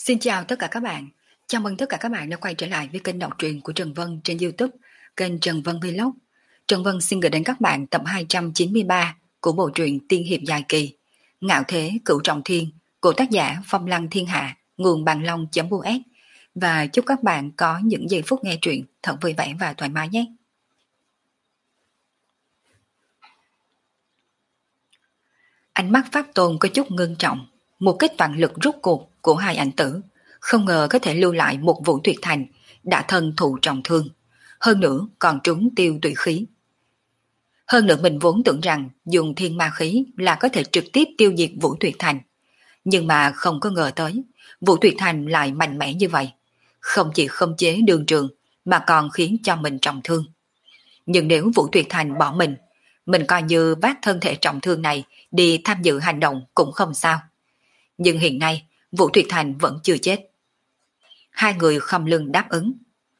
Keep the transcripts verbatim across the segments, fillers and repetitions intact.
Xin chào tất cả các bạn. Chào mừng tất cả các bạn đã quay trở lại với kênh đọc truyện của Trần Vân trên YouTube, kênh Trần Vân Vlog. Trần Vân xin gửi đến các bạn tập hai trăm chín mươi ba của bộ truyện tiên hiệp dài kỳ Ngạo Thế Cửu Trọng Thiên của tác giả Phong Lăng Thiên Hạ, nguồn bằng long.us. Và chúc các bạn có những giây phút nghe truyện thật vui vẻ và thoải mái nhé. Ánh mắt Pháp Tôn có chút ngưng trọng, một kích toàn lực rút cuộc của hai ảnh tử, không ngờ có thể lưu lại một Vũ Tuyệt Thành đã thân thụ trọng thương, hơn nữa còn trúng tiêu tùy khí. Hơn nữa mình vốn tưởng rằng dùng thiên ma khí là có thể trực tiếp tiêu diệt Vũ Tuyệt Thành, nhưng mà không có ngờ tới Vũ Tuyệt Thành lại mạnh mẽ như vậy, không chỉ khống chế đường trường mà còn khiến cho mình trọng thương. Nhưng nếu Vũ Tuyệt Thành bỏ mình, mình coi như vác thân thể trọng thương này đi tham dự hành động cũng không sao. Nhưng hiện nay Vũ Tuyệt Thành vẫn chưa chết. Hai người khom lưng đáp ứng.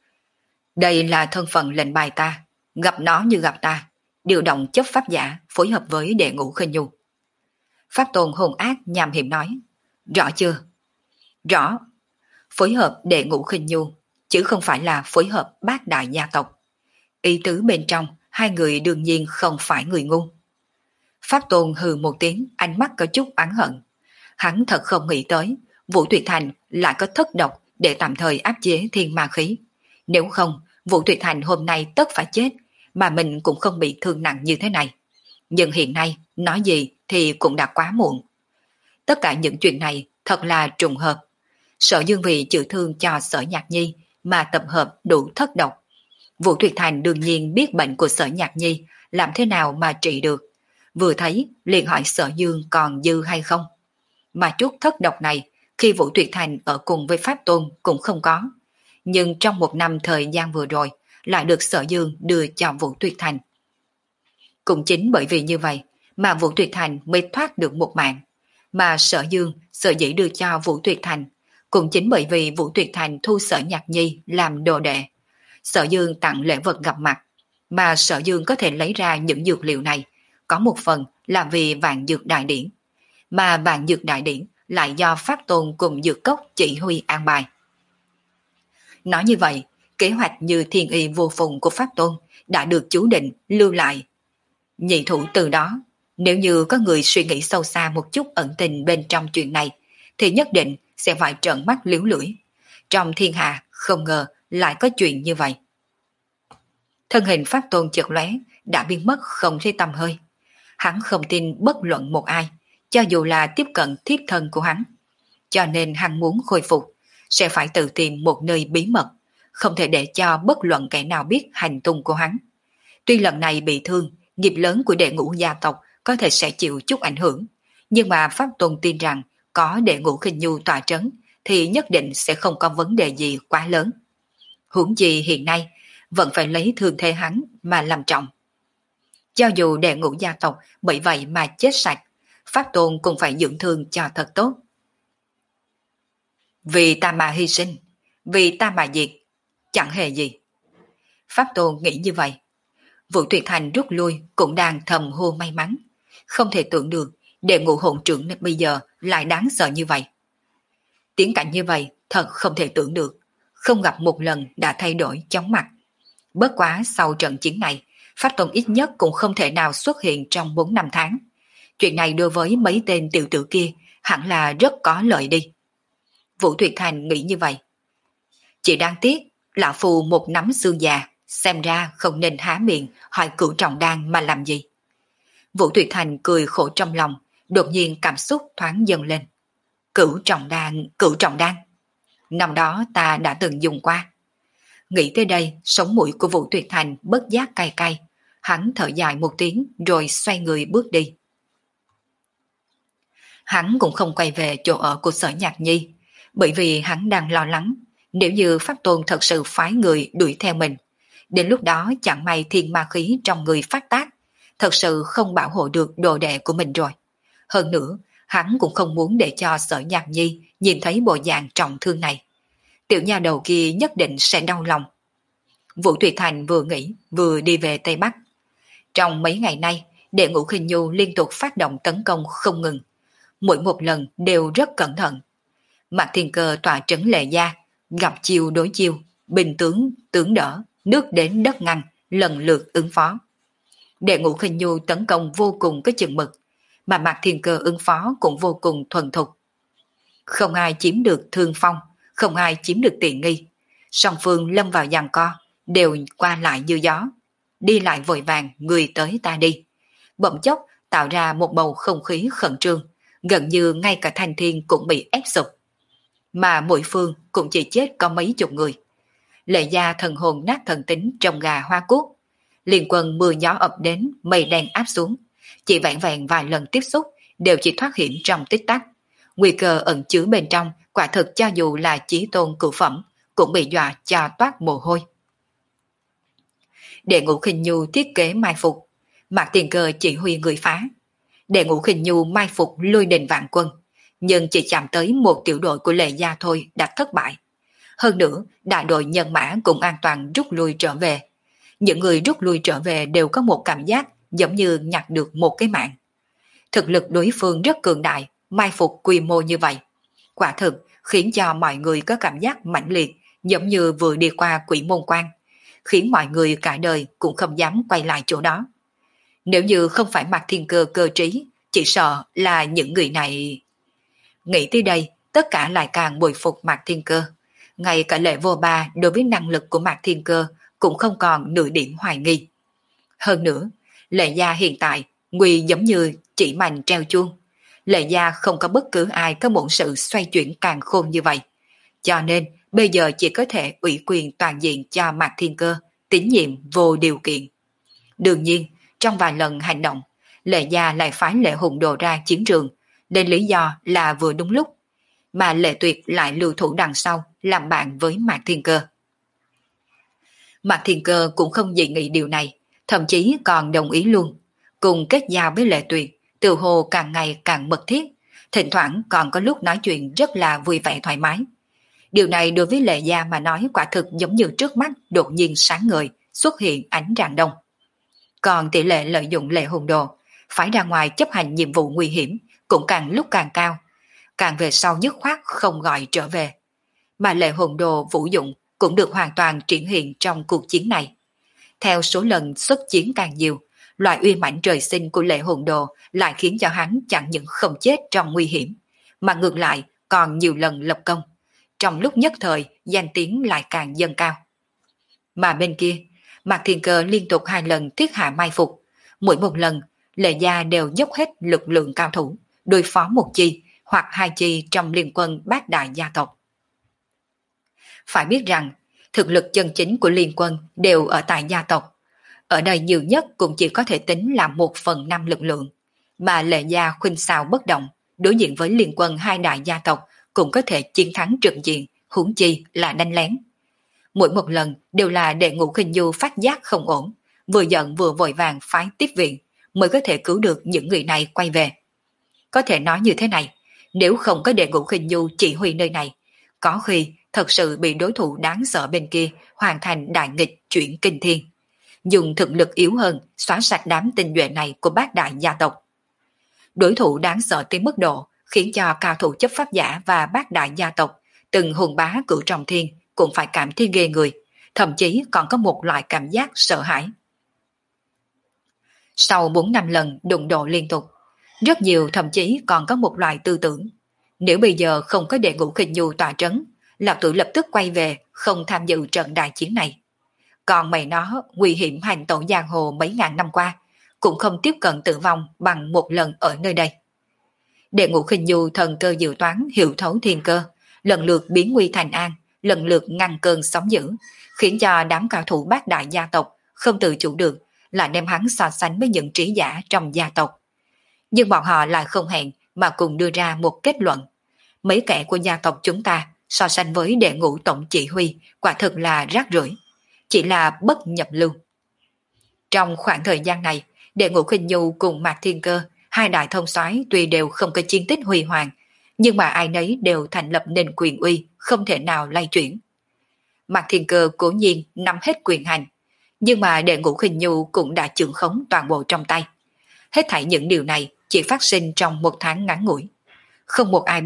Đây là thân phận lệnh bài ta, gặp nó như gặp ta, điều động chấp pháp giả phối hợp với đệ ngũ khinh nhu. Pháp Tôn hồn ác nham hiểm nói. Rõ chưa? Rõ. Phối hợp đệ ngũ khinh nhu, chứ không phải là phối hợp bát đại gia tộc. Ý tứ bên trong, hai người đương nhiên không phải người ngu. Pháp Tôn hừ một tiếng, ánh mắt có chút oán hận. Hắn thật không nghĩ tới, Vũ Tuyệt Thành lại có thất độc để tạm thời áp chế thiên ma khí. Nếu không, Vũ Tuyệt Thành hôm nay tất phải chết, mà mình cũng không bị thương nặng như thế này. Nhưng hiện nay, nói gì thì cũng đã quá muộn. Tất cả những chuyện này thật là trùng hợp. Sở Dương vì chữa thương cho Sở Nhạc Nhi mà tập hợp đủ thất độc. Vũ Tuyệt Thành đương nhiên biết bệnh của Sở Nhạc Nhi làm thế nào mà trị được. Vừa thấy liền hỏi Sở Dương còn dư hay không. Mà chút thất độc này khi Vũ Tuyệt Thành ở cùng với Pháp Tôn cũng không có. Nhưng trong một năm thời gian vừa rồi lại được Sở Dương đưa cho Vũ Tuyệt Thành. Cũng chính bởi vì như vậy mà Vũ Tuyệt Thành mới thoát được một mạng. Mà Sở Dương sở dĩ đưa cho Vũ Tuyệt Thành cũng chính bởi vì Vũ Tuyệt Thành thu Sở Nhạc Nhi làm đồ đệ. Sở Dương tặng lễ vật gặp mặt, mà Sở Dương có thể lấy ra những dược liệu này, có một phần là vì vạn dược đại điển, mà vạn dược đại điển lại do Pháp Tôn cùng dược cốc chỉ huy an bài. Nói như vậy, kế hoạch như thiên y vô phùng của Pháp Tôn đã được chú định lưu lại. Nhị thủ từ đó, nếu như có người suy nghĩ sâu xa một chút ẩn tình bên trong chuyện này, thì nhất định sẽ phải trợn mắt liếu lưỡi. Trong thiên hạ không ngờ lại có chuyện như vậy. Thân hình Pháp Tôn chợt lóe đã biến mất không thấy tăm hơi. Hắn không tin bất luận một ai, cho dù là tiếp cận thiết thân của hắn. Cho nên hắn muốn khôi phục, sẽ phải tự tìm một nơi bí mật, không thể để cho bất luận kẻ nào biết hành tung của hắn. Tuy lần này bị thương, nghiệp lớn của đệ ngũ gia tộc có thể sẽ chịu chút ảnh hưởng, nhưng mà Pháp Tôn tin rằng có đệ ngũ khinh nhu tọa trấn thì nhất định sẽ không có vấn đề gì quá lớn. Huống chi hiện nay vẫn phải lấy thương thế hắn mà làm trọng. Cho dù đệ ngũ gia tộc bởi vậy mà chết sạch, Pháp Tôn cũng phải dưỡng thương cho thật tốt. Vì ta mà hy sinh, vì ta mà diệt, chẳng hề gì. Pháp Tôn nghĩ như vậy. Vũ Tuyệt Thành rút lui cũng đang thầm hô may mắn. Không thể tưởng được đệ ngũ hồn trưởng bây giờ lại đáng sợ như vậy. Tiến cảnh như vậy thật không thể tưởng được. Không gặp một lần đã thay đổi chóng mặt. Bất quá sau trận chiến này, Pháp Tôn ít nhất cũng không thể nào xuất hiện trong bốn năm tháng. Chuyện này đối với mấy tên tiểu tử kia hẳn là rất có lợi đi. Vũ Tuyệt Thành nghĩ như vậy. Chỉ đáng tiếc, lão phù một nắm xương già, xem ra không nên há miệng hỏi Cửu Trọng Đan mà làm gì. Vũ Tuyệt Thành cười khổ trong lòng, đột nhiên cảm xúc thoáng dâng lên. Cửu Trọng Đan, Cửu Trọng Đan. Năm đó ta đã từng dùng qua. Nghĩ tới đây, sống mũi của Vũ Tuyệt Thành bất giác cay cay. Hắn thở dài một tiếng rồi xoay người bước đi. Hắn cũng không quay về chỗ ở của Sở Nhạc Nhi, bởi vì hắn đang lo lắng nếu như Pháp Tôn thật sự phái người đuổi theo mình. Đến lúc đó chẳng may thiên ma khí trong người phát tác, thật sự không bảo hộ được đồ đệ của mình rồi. Hơn nữa, hắn cũng không muốn để cho Sở Nhạc Nhi nhìn thấy bộ dạng trọng thương này. Tiểu nha đầu kia nhất định sẽ đau lòng. Vũ Tuyệt Thành vừa nghĩ vừa đi về Tây Bắc. Trong mấy ngày nay, đệ ngũ khinh nhu liên tục phát động tấn công không ngừng. Mỗi một lần đều rất cẩn thận. Mạc Thiên Cơ tọa trấn Lệ Gia, gặp chiêu đối chiêu, bình tướng tướng đỡ, nước đến đất ngăn, lần lượt ứng phó. Đệ Ngũ Khinh Nhu tấn công vô cùng có chừng mực, mà Mạc Thiên Cơ ứng phó cũng vô cùng thuần thục. Không ai chiếm được thương phong, không ai chiếm được tiện nghi. Song phương lâm vào giằng co, đều qua lại như gió, đi lại vội vàng, người tới ta đi. Bỗng chốc tạo ra một bầu không khí khẩn trương, gần như ngay cả Thanh Thiên cũng bị ép sụp. Mà mỗi phương cũng chỉ chết có mấy chục người. Lệ Gia thần hồn nát thần tính trong gà hoa cúc. Liên quân mưa gió ập đến, mây đen áp xuống. Chỉ vẹn vẹn vài lần tiếp xúc đều chỉ thoát hiểm trong tích tắc. Nguy cơ ẩn chứa bên trong, quả thực cho dù là chí tôn cửu phẩm cũng bị dọa cho toát mồ hôi. Đệ Ngũ Khinh Nhu thiết kế mai phục, Mạc Thiên Cơ chỉ huy người phá. Đệ Ngũ Khinh Nhu mai phục lôi đình vạn quân, nhưng chỉ chạm tới một tiểu đội của Lệ Gia thôi đã thất bại. Hơn nữa, đại đội nhân mã cũng an toàn rút lui trở về. Những người rút lui trở về đều có một cảm giác giống như nhặt được một cái mạng. Thực lực đối phương rất cường đại, mai phục quy mô như vậy. Quả thực khiến cho mọi người có cảm giác mãnh liệt, giống như vừa đi qua quỷ môn quan, khiến mọi người cả đời cũng không dám quay lại chỗ đó. Nếu như không phải Mạc Thiên Cơ cơ trí, chỉ sợ là những người này... Nghĩ tới đây, tất cả lại càng bội phục Mạc Thiên Cơ. Ngay cả Lệ Vô Ba đối với năng lực của Mạc Thiên Cơ cũng không còn nửa điểm hoài nghi. Hơn nữa, Lệ Gia hiện tại nguy giống như chỉ mành treo chuông. Lệ Gia không có bất cứ ai có bổn sự xoay chuyển càng khôn như vậy. Cho nên bây giờ chỉ có thể ủy quyền toàn diện cho Mạc Thiên Cơ, tín nhiệm vô điều kiện. Đương nhiên, trong vài lần hành động, Lệ Gia lại phái Lệ Hùng Đồ ra chiến trường, nên lý do là vừa đúng lúc, mà Lệ Tuyệt lại lưu thủ đằng sau làm bạn với Mạc Thiên Cơ. Mạc Thiên Cơ cũng không dị nghị điều này, thậm chí còn đồng ý luôn, cùng kết giao với Lệ Tuyệt, từ hồ càng ngày càng mật thiết, thỉnh thoảng còn có lúc nói chuyện rất là vui vẻ thoải mái. Điều này đối với Lệ Gia mà nói quả thực giống như trước mắt đột nhiên sáng ngời, xuất hiện ánh rạng đông. Còn tỷ lệ lợi dụng Lệ Hùng Đồ, phải ra ngoài chấp hành nhiệm vụ nguy hiểm, cũng càng lúc càng cao, càng về sau dứt khoát không gọi trở về. Mà Lệ Hùng Đồ vũ dụng cũng được hoàn toàn triển hiện trong cuộc chiến này. Theo số lần xuất chiến càng nhiều, loại uy mãnh trời sinh của Lệ Hùng Đồ lại khiến cho hắn chẳng những không chết trong nguy hiểm, mà ngược lại còn nhiều lần lập công. Trong lúc nhất thời, danh tiếng lại càng dâng cao. Mà bên kia, Mạc Thiên Cơ liên tục hai lần thiết hạ mai phục. Mỗi một lần, Lệ Gia đều dốc hết lực lượng cao thủ, đối phó một chi hoặc hai chi trong liên quân bát đại gia tộc. Phải biết rằng, thực lực chân chính của liên quân đều ở tại gia tộc. Ở đây nhiều nhất cũng chỉ có thể tính là một phần năm lực lượng, mà Lệ Gia khuynh xào bất động, đối diện với liên quân hai đại gia tộc cũng có thể chiến thắng trực diện, huống chi là đánh lén. Mỗi một lần đều là Đệ Ngũ Khinh Nhu phát giác không ổn, vừa giận vừa vội vàng phái tiếp viện, mới có thể cứu được những người này quay về. Có thể nói như thế này, nếu không có Đệ Ngũ Khinh Nhu chỉ huy nơi này, có khi thật sự bị đối thủ đáng sợ bên kia hoàn thành đại nghịch chuyển kinh thiên, dùng thực lực yếu hơn xóa sạch đám tinh nhuệ này của bát đại gia tộc. Đối thủ đáng sợ tới mức độ khiến cho cao thủ chấp pháp giả và bát đại gia tộc từng hùng bá cửu trọng thiên cũng phải cảm thấy ghê người, thậm chí còn có một loại cảm giác sợ hãi. Sau bốn năm lần đụng độ liên tục, rất nhiều thậm chí còn có một loại tư tưởng, nếu bây giờ không có Đệ Ngũ Khinh Nhu tọa trấn, Lão Tử lập tức quay về không tham dự trận đại chiến này. Còn mày nó nguy hiểm hành tẩu giang hồ mấy ngàn năm qua, cũng không tiếp cận tử vong bằng một lần ở nơi đây. Đệ Ngũ Khinh Nhu thần cơ dự toán hiểu thấu thiên cơ, lần lượt biến nguy thành an, lần lượt ngăn cơn sóng dữ, khiến cho đám cao thủ bát đại gia tộc không tự chủ được, lại đem hắn so sánh với những trí giả trong gia tộc. Nhưng bọn họ lại không hẹn mà cùng đưa ra một kết luận. Mấy kẻ của gia tộc chúng ta so sánh với Đệ Ngũ tổng chỉ huy quả thực là rác rưởi, chỉ là bất nhập lưu. Trong khoảng thời gian này, Đệ Ngũ Khinh Nhu cùng Mạc Thiên Cơ, hai đại thông soái tuy đều không có chiến tích huy hoàng, nhưng mà ai nấy đều thành lập nền quyền uy không thể nào lay chuyển. Mạc Thiên Cơ cố nhiên nắm hết quyền hành, nhưng mà Đệ Ngũ Khinh Nhu cũng đã trưởng khống toàn bộ trong tay. Hết thảy những điều này chỉ phát sinh trong một tháng ngắn ngủi. Không một ai biết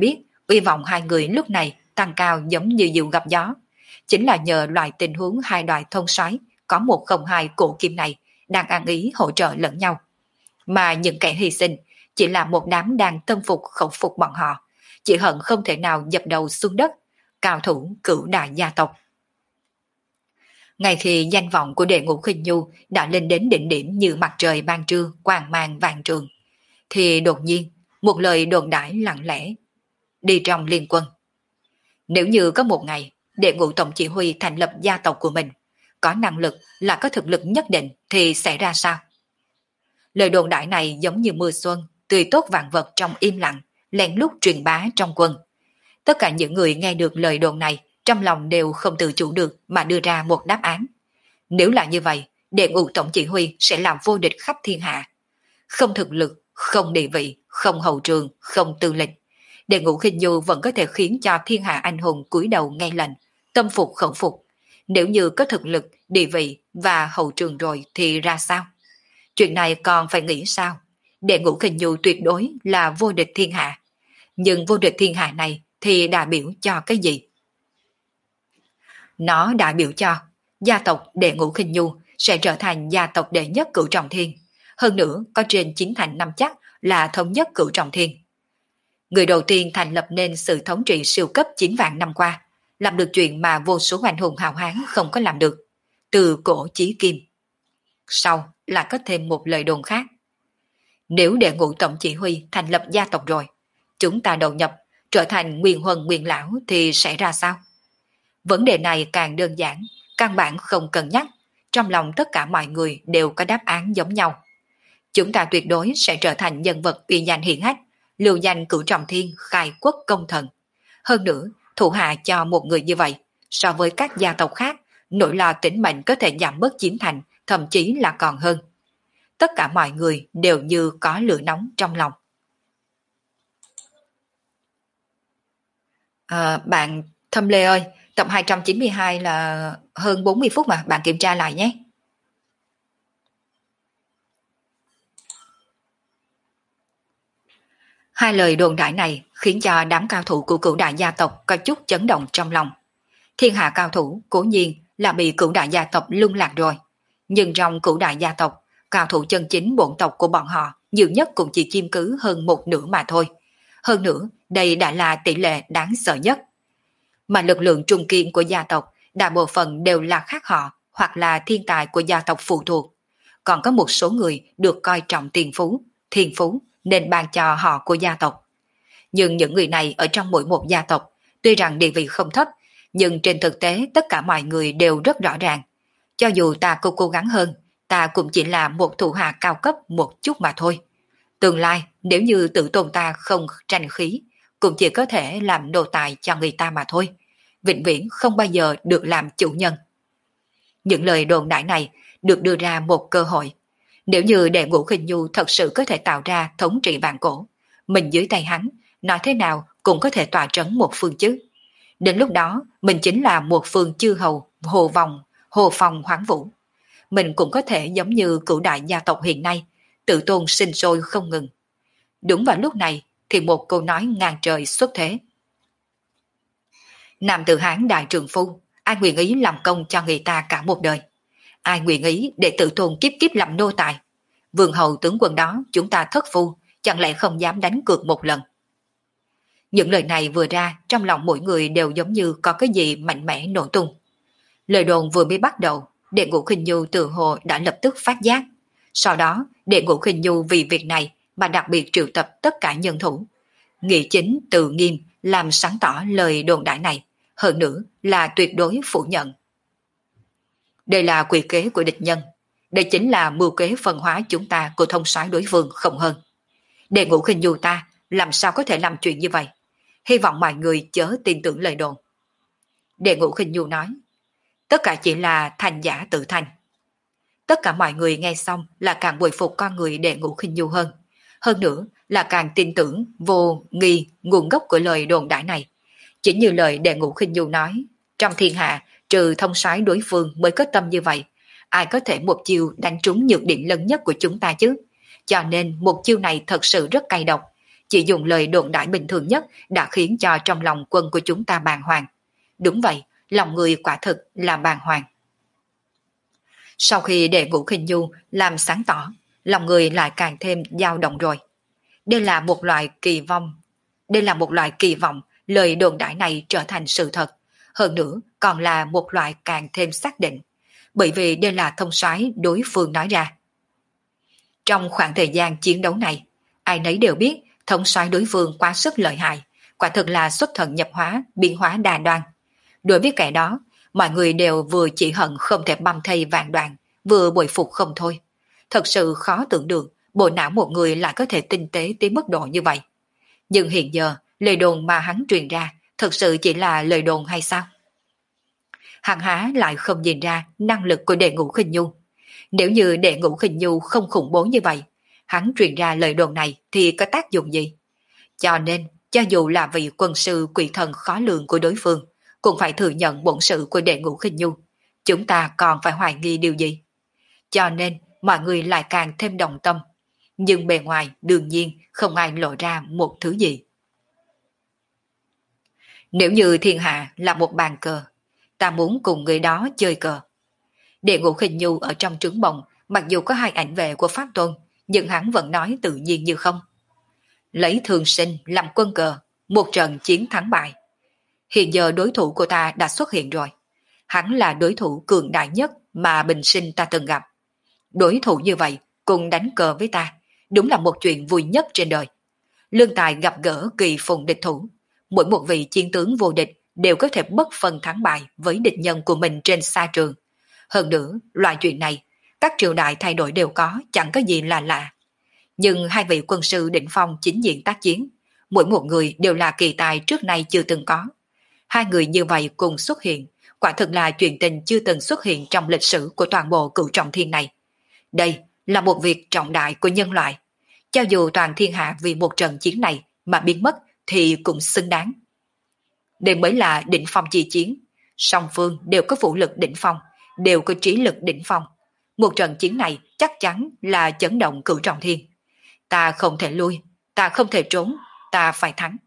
Uy vọng hai người lúc này tăng cao giống như diều gặp gió. Chính là nhờ loại tình huống hai đoài thông soái có một không hai cổ kim này đang ăn ý hỗ trợ lẫn nhau. Mà những kẻ hy sinh chỉ là một đám đang tâm phục khẩu phục bọn họ, chỉ hận không thể nào dập đầu xuống đất, cao thủ cửu đại gia tộc. Ngay khi danh vọng của đệ ngũ khinh nhu đã lên đến đỉnh điểm như mặt trời ban trưa quang mang vàng trường, thì đột nhiên một lời đồn đãi lặng lẽ đi trong liên quân. Nếu như có một ngày đệ ngũ tổng chỉ huy thành lập gia tộc của mình, có năng lực là có thực lực nhất định thì sẽ ra sao? Lời đồn đại này giống như mưa xuân, tươi tốt vạn vật trong im lặng, lén lút truyền bá trong quân. Tất cả những người nghe được lời đồn này trong lòng đều không tự chủ được mà đưa ra một đáp án. Nếu là như vậy, đệ ngũ tổng chỉ huy sẽ làm vô địch khắp thiên hạ. Không thực lực, không địa vị, không hậu trường, không tư lịch. Đệ ngũ khinh nhu vẫn có thể khiến cho thiên hạ anh hùng cúi đầu nghe lệnh, tâm phục khẩu phục. Nếu như có thực lực, địa vị và hậu trường rồi thì ra sao? Chuyện này còn phải nghĩ sao? Đệ ngũ khinh nhu tuyệt đối là vô địch thiên hạ. Nhưng vô địch thiên hạ này thì đại biểu cho cái gì? Nó đại biểu cho gia tộc đệ ngũ khinh nhu sẽ trở thành gia tộc đệ nhất cửu trọng thiên. Hơn nữa có trên chín thành năm chắc là thống nhất cửu trọng thiên. Người đầu tiên thành lập nên sự thống trị siêu cấp chín vạn năm qua, làm được chuyện mà vô số anh hùng hào hán không có làm được, từ cổ chí kim. Sau là có thêm một lời đồn khác. Nếu đệ ngũ tổng chỉ huy thành lập gia tộc rồi, chúng ta đầu nhập trở thành nguyên huân nguyên lão thì sẽ ra sao? Vấn đề này càng đơn giản, căn bản không cần nhắc, trong lòng tất cả mọi người đều có đáp án giống nhau. Chúng ta tuyệt đối sẽ trở thành nhân vật uy danh hiển hách, lưu danh cửu trọng thiên, khai quốc công thần. Hơn nữa, thủ hạ cho một người như vậy, so với các gia tộc khác, nỗi lo tính mệnh có thể giảm bớt chín thành, thậm chí là còn hơn. Tất cả mọi người đều như có lửa nóng trong lòng. À, bạn Thâm Lê ơi, tập hai trăm chín mươi hai là hơn bốn mươi phút mà, bạn kiểm tra lại nhé. Hai lời đồn đại này khiến cho đám cao thủ của cửu đại gia tộc có chút chấn động trong lòng. Thiên hạ cao thủ cố nhiên là bị cửu đại gia tộc lung lạc rồi. Nhưng trong cửu đại gia tộc, cao thủ chân chính bổn tộc của bọn họ nhiều nhất cũng chỉ chiếm cứ hơn một nửa mà thôi. Hơn nữa, đây đã là tỷ lệ đáng sợ nhất. Mà lực lượng trung kiên của gia tộc đại bộ phận đều là khác họ hoặc là thiên tài của gia tộc phụ thuộc. Còn có một số người được coi trọng tiền phú, thiên phú nên ban cho họ của gia tộc. Nhưng những người này ở trong mỗi một gia tộc, tuy rằng địa vị không thấp, nhưng trên thực tế tất cả mọi người đều rất rõ ràng. Cho dù ta có cố gắng hơn, ta cũng chỉ là một thủ hạ cao cấp một chút mà thôi. Tương lai, nếu như tự tôn ta không tranh khí, cũng chỉ có thể làm nô tài cho người ta mà thôi. Vĩnh viễn không bao giờ được làm chủ nhân. Những lời đồn đại này được đưa ra một cơ hội. Nếu như đệ ngũ khinh nhu thật sự có thể tạo ra thống trị vạn cổ, mình dưới tay hắn, nói thế nào cũng có thể tỏa trấn một phương chứ. Đến lúc đó, mình chính là một phương chư hầu, hồ vòng, hồ phòng hoáng vũ. Mình cũng có thể giống như cửu đại gia tộc hiện nay, tự tôn sinh sôi không ngừng. Đúng vào lúc này, thì một câu nói ngang trời xuất thế. Nam tử Hán đại trường phu, ai nguyện ý làm công cho người ta cả một đời? Ai nguyện ý để tự tôn kiếp kiếp làm nô tài? Vương hầu tướng quân đó chúng ta thất phu, chẳng lẽ không dám đánh cược một lần? Những lời này vừa ra, trong lòng mỗi người đều giống như có cái gì mạnh mẽ nổ tung. Lời đồn vừa mới bắt đầu, đệ ngũ khinh nhu tự hồ đã lập tức phát giác. Sau đó, đệ ngũ khinh nhu vì việc này mà đặc biệt triệu tập tất cả nhân thủ. Nghị chính tự nghiêm làm sáng tỏ lời đồn đại này, hơn nữa là tuyệt đối phủ nhận. Đây là quỷ kế của địch nhân. Đây chính là mưu kế phân hóa chúng ta của thông soái đối phương không hơn. Đệ ngũ khinh nhu ta làm sao có thể làm chuyện như vậy? Hy vọng mọi người chớ tin tưởng lời đồn. Đệ ngũ khinh nhu nói, tất cả chỉ là thành giả tự thành. Tất cả mọi người nghe xong là càng bội phục con người đệ ngũ khinh nhu hơn. Hơn nữa là càng tin tưởng vô nghi nguồn gốc của lời đồn đại này. Chỉ như lời đệ ngũ khinh nhu nói, trong thiên hạ trừ thông soái đối phương mới có tâm như vậy. Ai có thể một chiêu đánh trúng nhược điểm lớn nhất của chúng ta chứ? Cho nên một chiêu này thật sự rất cay độc. chỉ dùng lời đồn đại bình thường nhất đã khiến cho trong lòng quân của chúng ta bàng hoàng. Đúng vậy, lòng người quả thực là bàng hoàng. Sau khi Đệ Ngũ Khinh Nhu làm sáng tỏ, lòng người lại càng thêm dao động rồi. Đây là một loại kỳ vọng, đây là một loại kỳ vọng lời đồn đại này trở thành sự thật, hơn nữa còn là một loại càng thêm xác định, bởi vì đây là thông soái đối phương nói ra. Trong khoảng thời gian chiến đấu này, ai nấy đều biết thống soái đối phương quá sức lợi hại, quả thực là xuất thần nhập hóa, biến hóa đa đoan. Đối với kẻ đó, mọi người đều vừa chỉ hận không thể băm thây vạn đoạn, vừa bội phục không thôi. Thật sự khó tưởng được bộ não một người lại có thể tinh tế tới mức độ như vậy. Nhưng hiện giờ, lời đồn mà hắn truyền ra thật sự chỉ là lời đồn hay sao? Hắn há lại không nhìn ra năng lực của Đệ Ngũ Khinh Nhu. Nếu như Đệ Ngũ Khinh Nhu không khủng bố như vậy, hắn truyền ra lời đồn này thì có tác dụng gì? Cho nên, cho dù là vị quân sư quỷ thần khó lường của đối phương, cũng phải thừa nhận bổn sự của Đệ Ngũ Khinh Nhu. Chúng ta còn phải hoài nghi điều gì? Cho nên, mọi người lại càng thêm đồng tâm. Nhưng bề ngoài đương nhiên không ai lộ ra một thứ gì. Nếu như thiên hạ là một bàn cờ, ta muốn cùng người đó chơi cờ. Đệ Ngũ Khinh Nhu ở trong trướng bồng, mặc dù có hai ảnh vệ của Pháp Tôn, nhưng hắn vẫn nói tự nhiên như không. Lấy thường sinh làm quân cờ, một trận chiến thắng bại. Hiện giờ đối thủ của ta đã xuất hiện rồi. Hắn là đối thủ cường đại nhất mà bình sinh ta từng gặp. Đối thủ như vậy cùng đánh cờ với ta, đúng là một chuyện vui nhất trên đời. Lương tài gặp gỡ kỳ phùng địch thủ, mỗi một vị chiến tướng vô địch đều có thể bất phân thắng bại với địch nhân của mình trên xa trường. Hơn nữa, loại chuyện này, các triều đại thay đổi đều có, chẳng có gì là lạ. Nhưng hai vị quân sư đỉnh phong chính diện tác chiến, mỗi một người đều là kỳ tài trước nay chưa từng có. Hai người như vậy cùng xuất hiện, quả thực là chuyện tình chưa từng xuất hiện trong lịch sử của toàn bộ Cửu Trọng Thiên này. Đây là một việc trọng đại của nhân loại. Cho dù toàn thiên hạ vì một trận chiến này mà biến mất thì cũng xứng đáng. Đây mới là đỉnh phong chi chiến. Song phương đều có vũ lực đỉnh phong, đều có trí lực đỉnh phong. Một trận chiến này chắc chắn là chấn động Cửu Trọng Thiên. Ta không thể lui, ta không thể trốn, ta phải thắng.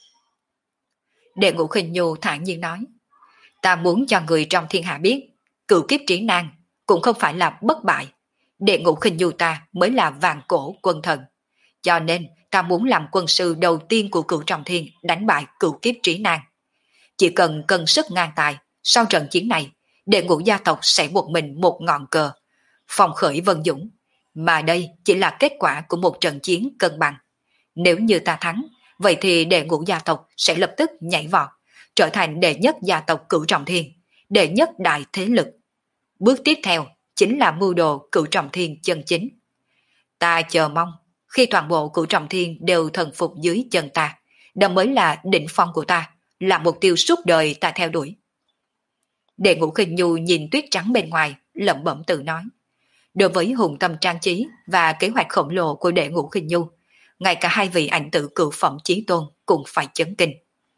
Đệ Ngũ Khinh Nhu thản nhiên nói, ta muốn cho người trong thiên hạ biết, cửu kiếp trí nan cũng không phải là bất bại. Đệ Ngũ Khinh Nhu ta mới là vạn cổ quân thần. Cho nên ta muốn làm quân sư đầu tiên của Cửu Trọng Thiên đánh bại cửu kiếp trí nan. Chỉ cần cân sức ngang tài, sau trận chiến này, Đệ Ngũ gia tộc sẽ một mình một ngọn cờ, phong khởi vân dũng. Mà đây chỉ là kết quả của một trận chiến cân bằng. Nếu như ta thắng, vậy thì Đệ Ngũ gia tộc sẽ lập tức nhảy vọt, trở thành đệ nhất gia tộc Cửu Trọng Thiên, đệ nhất đại thế lực. Bước tiếp theo chính là mưu đồ Cửu Trọng Thiên chân chính. Ta chờ mong, khi toàn bộ Cửu Trọng Thiên đều thần phục dưới chân ta, đó mới là đỉnh phong của ta, là mục tiêu suốt đời ta theo đuổi. Đệ Ngũ Khinh Nhu nhìn tuyết trắng bên ngoài, lẩm bẩm tự nói. Đối với hùng tâm trang trí và kế hoạch khổng lồ của Đệ Ngũ Khinh Nhu, ngay cả hai vị ảnh tử cửu phẩm chí tôn cũng phải chấn kinh.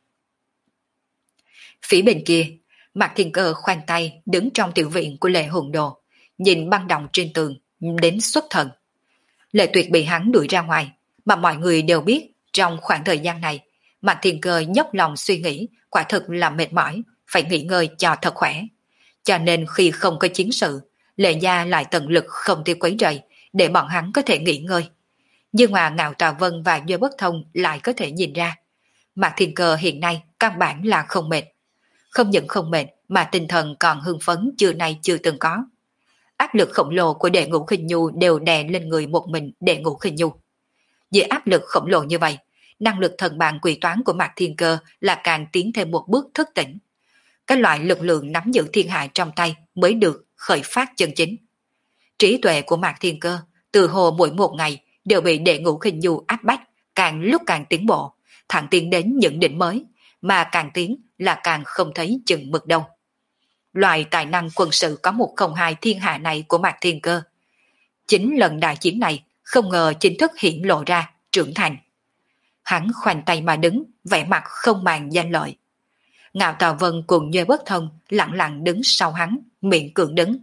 Phía bên kia, Mạc Thiên Cơ khoanh tay đứng trong tiểu viện của Lệ Hùng Đồ, nhìn băng đồng trên tường, đến xuất thần. Lệ Tuyệt bị hắn đuổi ra ngoài, mà mọi người đều biết trong khoảng thời gian này, Mạc Thiên Cơ nhóc lòng suy nghĩ, quả thực là mệt mỏi, phải nghỉ ngơi cho thật khỏe. Cho nên khi không có chiến sự, Lệ Gia lại tận lực không tiêu quấy rầy, để bọn hắn có thể nghỉ ngơi. Nhưng mà Ngạo Tà Vân và Duy Bất Thông lại có thể nhìn ra, Mạc Thiên Cơ hiện nay căn bản là không mệt. Không những không mệt mà tinh thần còn hưng phấn chưa nay chưa từng có. Áp lực khổng lồ của Đệ Ngũ Khinh Nhu đều đè lên người một mình Đệ Ngũ Khinh Nhu. Vì áp lực khổng lồ như vậy, năng lực thần bàn quỷ toán của Mạc Thiên Cơ là càng tiến thêm một bước thức tỉnh. Cái loại lực lượng nắm giữ thiên hạ trong tay mới được khởi phát chân chính. Trí tuệ của Mạc Thiên Cơ từ hồ mỗi một ngày đều bị Đệ Ngũ Khinh Nhu áp bách, càng lúc càng tiến bộ, thẳng tiến đến những đỉnh mới, mà càng tiến là càng không thấy chừng mực đâu. Loại tài năng quân sự có một không hai thiên hạ này của Mạc Thiên Cơ, chính lần đại chiến này không ngờ chính thức hiển lộ ra, trưởng thành. Hắn khoanh tay mà đứng, vẻ mặt không màng danh lợi. Ngạo Tà Vân cùng Duy Bất Thông lặng lặng đứng sau hắn, miệng cường đứng.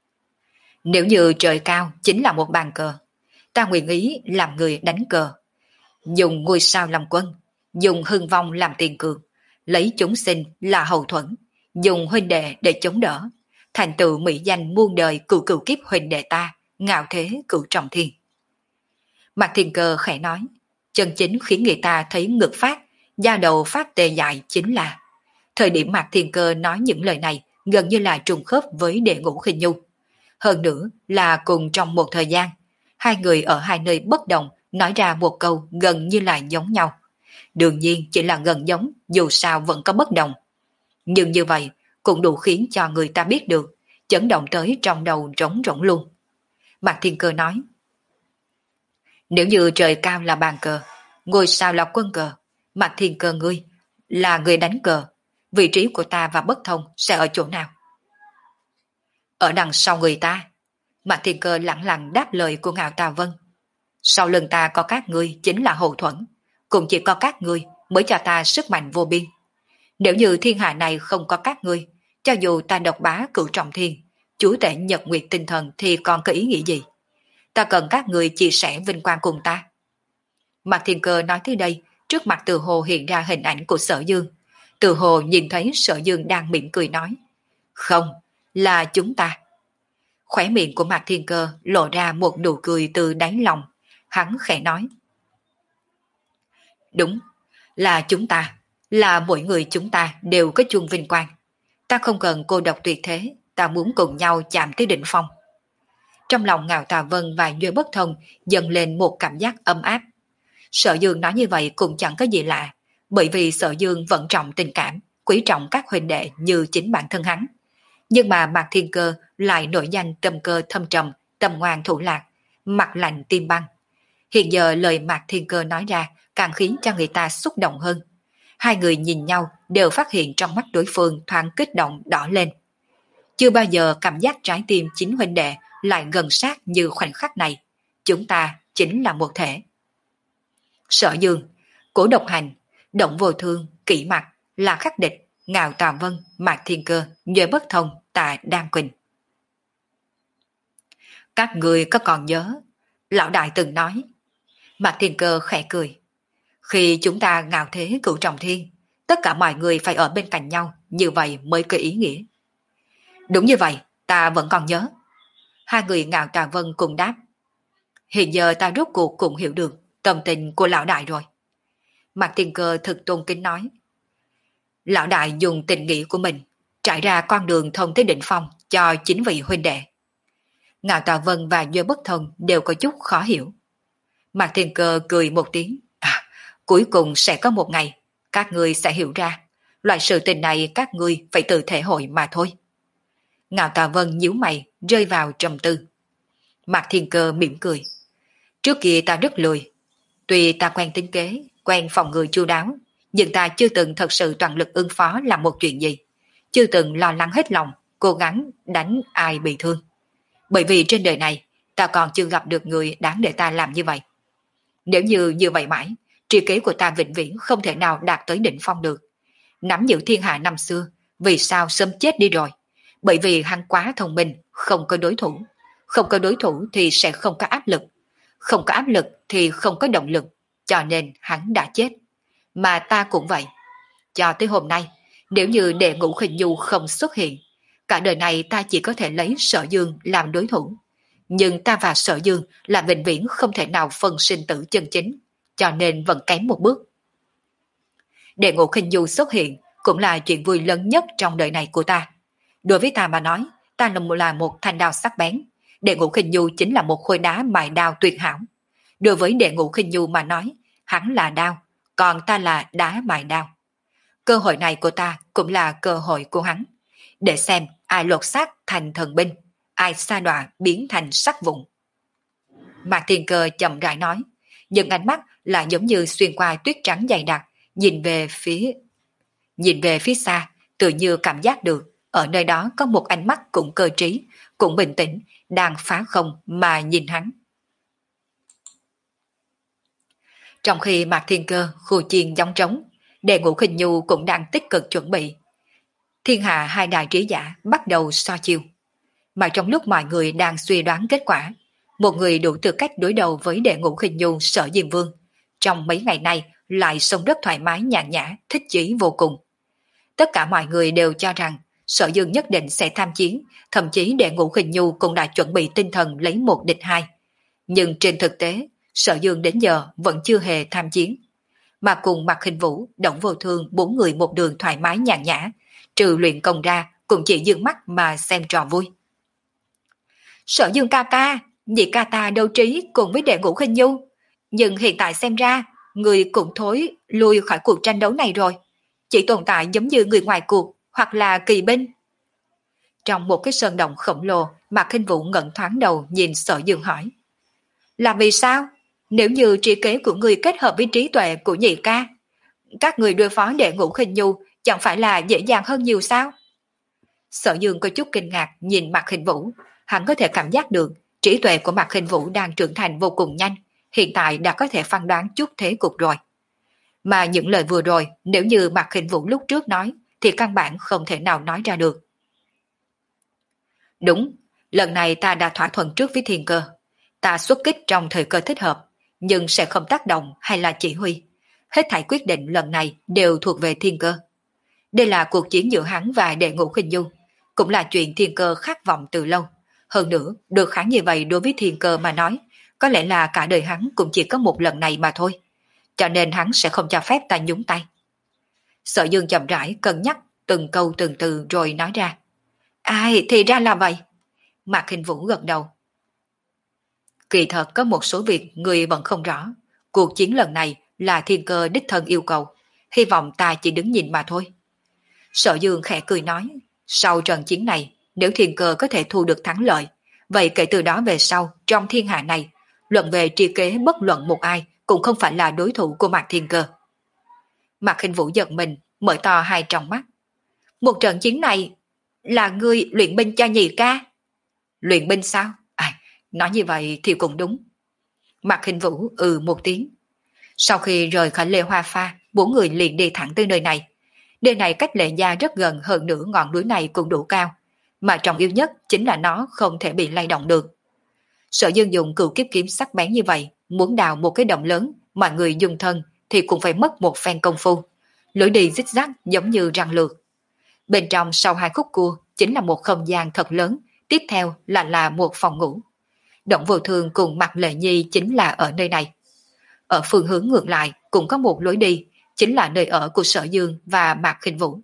Nếu như trời cao chính là một bàn cờ, ta nguyện ý làm người đánh cờ. dùng ngôi sao làm quân, dùng hưng vong làm tiền cược, lấy chúng sinh là hậu thuẫn, dùng huynh đệ để chống đỡ, thành tựu mỹ danh muôn đời cửu cửu kiếp huynh đệ ta, ngạo thế cửu trọng thiên. Mạc Thiên Cơ khẽ nói, chân chính khiến người ta thấy ngực phát, da đầu phát tê dại chính là thời điểm Mạc Thiên Cơ nói những lời này gần như là trùng khớp với Đệ Ngũ Khinh Nhu. Hơn nữa là cùng trong một thời gian, hai người ở hai nơi bất đồng nói ra một câu gần như là giống nhau. Đương nhiên chỉ là gần giống, dù sao vẫn có bất đồng. Nhưng như vậy cũng đủ khiến cho người ta biết được, chấn động tới trong đầu trống rỗng luôn. Mạc Thiên Cơ nói, nếu như trời cao là bàn cờ, ngôi sao là quân cờ, Mạc Thiên Cơ ngươi là người đánh cờ, vị trí của ta và Bất Thông sẽ ở chỗ nào? Ở đằng sau người ta. Mạc Thiên Cơ lặng lặng đáp lời của Ngạo Tà Vân. Sau lưng ta có các ngươi chính là hậu thuẫn, cũng chỉ có các ngươi mới cho ta sức mạnh vô biên. Nếu như thiên hạ này không có các ngươi, cho dù ta độc bá cửu trọng thiên, chúa tể nhật nguyệt tinh thần thì còn có ý nghĩa gì? Ta cần các ngươi chia sẻ vinh quang cùng ta. Mạc Thiên Cơ nói tới đây, trước mặt Từ Hồ hiện ra hình ảnh của Sở Dương. Từ Hồ nhìn thấy Sở Dương đang mỉm cười nói, không, là chúng ta. Khóe miệng của Mạc Thiên Cơ lộ ra một nụ cười từ đáy lòng. Hắn khẽ nói, đúng, là chúng ta, là mỗi người chúng ta đều có chung vinh quang. Ta không cần cô độc tuyệt thế, ta muốn cùng nhau chạm tới đỉnh phong. Trong lòng Ngạo Tà Vân và Duy Bất Thông dâng lên một cảm giác ấm áp. Sở Dương nói như vậy cũng chẳng có gì lạ, bởi vì Sở Dương vẫn trọng tình cảm, quý trọng các huynh đệ như chính bản thân hắn. Nhưng mà Mạc Thiên Cơ lại nổi danh tâm cơ thâm trầm, tâm ngoan thủ lạc, mặt lạnh tim băng. Hiện giờ lời Mạc Thiên Cơ nói ra càng khiến cho người ta xúc động hơn. Hai người nhìn nhau đều phát hiện trong mắt đối phương thoáng kích động đỏ lên. Chưa bao giờ cảm giác trái tim chính huynh đệ lại gần sát như khoảnh khắc này. Chúng ta chính là một thể. Sở Dương, Cổ Độc Hành, Động Vô Thương, Kỷ Mặc, là khắc địch, Ngạo Tà Vân, Mạc Thiên Cơ, Duy Bất Thông, Tạ Đan Quỳnh. Các người có còn nhớ, lão đại từng nói. Mạc Thiên Cơ khẽ cười. Khi chúng ta ngạo thế cửu trọng thiên, tất cả mọi người phải ở bên cạnh nhau, như vậy mới có ý nghĩa. Đúng như vậy, ta vẫn còn nhớ. Hai người Ngạo Tà Vân cùng đáp. Hiện giờ ta rốt cuộc cũng hiểu được tâm tình của lão đại rồi. Mạc Thiên Cơ thực tôn kính nói. Lão đại dùng tình nghĩa của mình trải ra con đường thông tới đỉnh phong cho chính vị huynh đệ. Ngạo Tà Vân và Duy Bất Thông đều có chút khó hiểu. Mạc Thiên Cơ cười một tiếng. À, cuối cùng sẽ có một ngày các ngươi sẽ hiểu ra, loại sự tình này các ngươi phải tự thể hội mà thôi. Ngạo Tà Vân nhíu mày rơi vào trầm tư. Mạc Thiên Cơ mỉm cười. Trước kia ta rất lười, tuy ta quen tính kế, quen phòng ngừa chu đáo, nhưng ta chưa từng thật sự toàn lực ứng phó làm một chuyện gì, chưa từng lo lắng hết lòng, cố gắng đánh ai bị thương. Bởi vì trên đời này, ta còn chưa gặp được người đáng để ta làm như vậy. Nếu như như vậy mãi, tri kỷ của ta vĩnh viễn không thể nào đạt tới đỉnh phong được. Nắm giữ thiên hạ năm xưa, vì sao sớm chết đi rồi? Bởi vì hắn quá thông minh, không có đối thủ. Không có đối thủ thì sẽ không có áp lực. Không có áp lực thì không có động lực, cho nên hắn đã chết. Mà ta cũng vậy. Cho tới hôm nay, nếu như Đệ Ngũ Khinh Nhu không xuất hiện, cả đời này ta chỉ có thể lấy Sở Dương làm đối thủ. Nhưng ta và Sở Dương là vĩnh viễn không thể nào phân sinh tử chân chính, cho nên vẫn kém một bước. Đệ Ngũ Khinh Nhu xuất hiện cũng là chuyện vui lớn nhất trong đời này của ta. Đối với ta mà nói, ta là một thanh đao sắc bén. Đệ Ngũ Khinh Nhu chính là một khối đá mài đao tuyệt hảo. Đối với Đệ Ngũ Khinh Nhu mà nói, hắn là đao, còn ta là đá mài đao. Cơ hội này của ta cũng là cơ hội của hắn. Để xem ai lột xác thành thần binh, ai sa đọa biến thành sắc vụn. Mạc Thiên Cơ chậm rãi nói, nhưng ánh mắt lại giống như xuyên qua tuyết trắng dày đặc, nhìn về phía nhìn về phía xa, tự như cảm giác được ở nơi đó có một ánh mắt cũng cơ trí, cũng bình tĩnh, đang phá không mà nhìn hắn. Trong khi Mạc Thiên Cơ khu chiên gióng trống, Đệ Ngũ Khinh Nhu cũng đang tích cực chuẩn bị. Thiên hạ hai đại trí giả bắt đầu so chiêu. Mà trong lúc mọi người đang suy đoán kết quả, một người đủ tư cách đối đầu với Đệ Ngũ Khinh Nhu Sở Diêm Vương, trong mấy ngày nay lại sống rất thoải mái nhàn nhã, thích chí vô cùng. Tất cả mọi người đều cho rằng Sở Dương nhất định sẽ tham chiến, thậm chí Đệ Ngũ Khinh Nhu cũng đã chuẩn bị tinh thần lấy một địch hai. Nhưng trên thực tế, Sở Dương đến giờ vẫn chưa hề tham chiến. Mà cùng Mạc Khinh Vũ, Đổng Vô Thương bốn người một đường thoải mái nhàn nhã, trừ luyện công ra cũng chỉ dương mắt mà xem trò vui. Sở Dương ca ca, nhị ca ta đấu trí cùng với Đệ Ngũ Khinh Nhu, nhưng hiện tại xem ra người cũng thối lui khỏi cuộc tranh đấu này rồi, chỉ tồn tại giống như người ngoài cuộc hoặc là kỳ binh. Trong một cái sơn động khổng lồ, Mạc Khinh Vũ ngẩng thoáng đầu nhìn Sở Dương hỏi: là vì sao? Nếu như trí kế của người kết hợp với trí tuệ của nhị ca, các người đối phó Đệ Ngũ Khinh Nhu chẳng phải là dễ dàng hơn nhiều sao? Sở Dương có chút kinh ngạc nhìn Mạc Khinh Vũ, hắn có thể cảm giác được trí tuệ của Mạc Khinh Vũ đang trưởng thành vô cùng nhanh, hiện tại đã có thể phán đoán chút thế cục rồi. Mà những lời vừa rồi nếu như Mạc Khinh Vũ lúc trước nói thì căn bản không thể nào nói ra được. Đúng, lần này ta đã thỏa thuận trước với Thiên Cơ. Ta xuất kích trong thời cơ thích hợp, nhưng sẽ không tác động hay là chỉ huy. Hết thảy quyết định lần này đều thuộc về Thiên Cơ. Đây là cuộc chiến giữa hắn và Đệ Ngũ Khinh Nhu, cũng là chuyện Thiên Cơ khát vọng từ lâu. Hơn nữa, được kháng như vậy đối với Thiên Cơ mà nói, có lẽ là cả đời hắn cũng chỉ có một lần này mà thôi. Cho nên hắn sẽ không cho phép ta nhúng tay. Sở Dương chậm rãi cân nhắc từng câu từng từ rồi nói ra. Ai, thì ra là vậy. Mạc Khinh Vũ gật đầu. Kỳ thật có một số việc người vẫn không rõ. Cuộc chiến lần này là Thiên Cơ đích thân yêu cầu. Hy vọng ta chỉ đứng nhìn mà thôi. Sở Dương khẽ cười nói. Sau trận chiến này, nếu Thiên Cơ có thể thu được thắng lợi, vậy kể từ đó về sau, trong thiên hạ này, luận về tri kế bất luận một ai cũng không phải là đối thủ của Mạc Thiên Cơ. Mạc Khinh Vũ giật mình, mở to hai tròng mắt. Một trận chiến này là ngươi luyện binh cho nhị ca? Luyện binh sao? À, nói như vậy thì cũng đúng. Mạc Khinh Vũ ừ một tiếng. Sau khi rời khỏi Lê Hoa Pha, bốn người liền đi thẳng tới nơi này. Nơi này cách Lệ Gia rất gần, hơn nữa ngọn núi này cũng đủ cao, mà trọng yếu nhất chính là nó không thể bị lay động được. Sở Dương dùng cửu kiếp kiếm sắc bén như vậy, muốn đào một cái động lớn mà người dùng thân thì cũng phải mất một phen công phu. Lối đi rích rắc giống như răng lược. Bên trong sau hai khúc cua chính là một không gian thật lớn, tiếp theo là là một phòng ngủ. Động Vô Thương cùng Mạc Lệ Nhi chính là ở nơi này. Ở phương hướng ngược lại cũng có một lối đi, chính là nơi ở của Sở Dương và Mạc Khinh Vũ.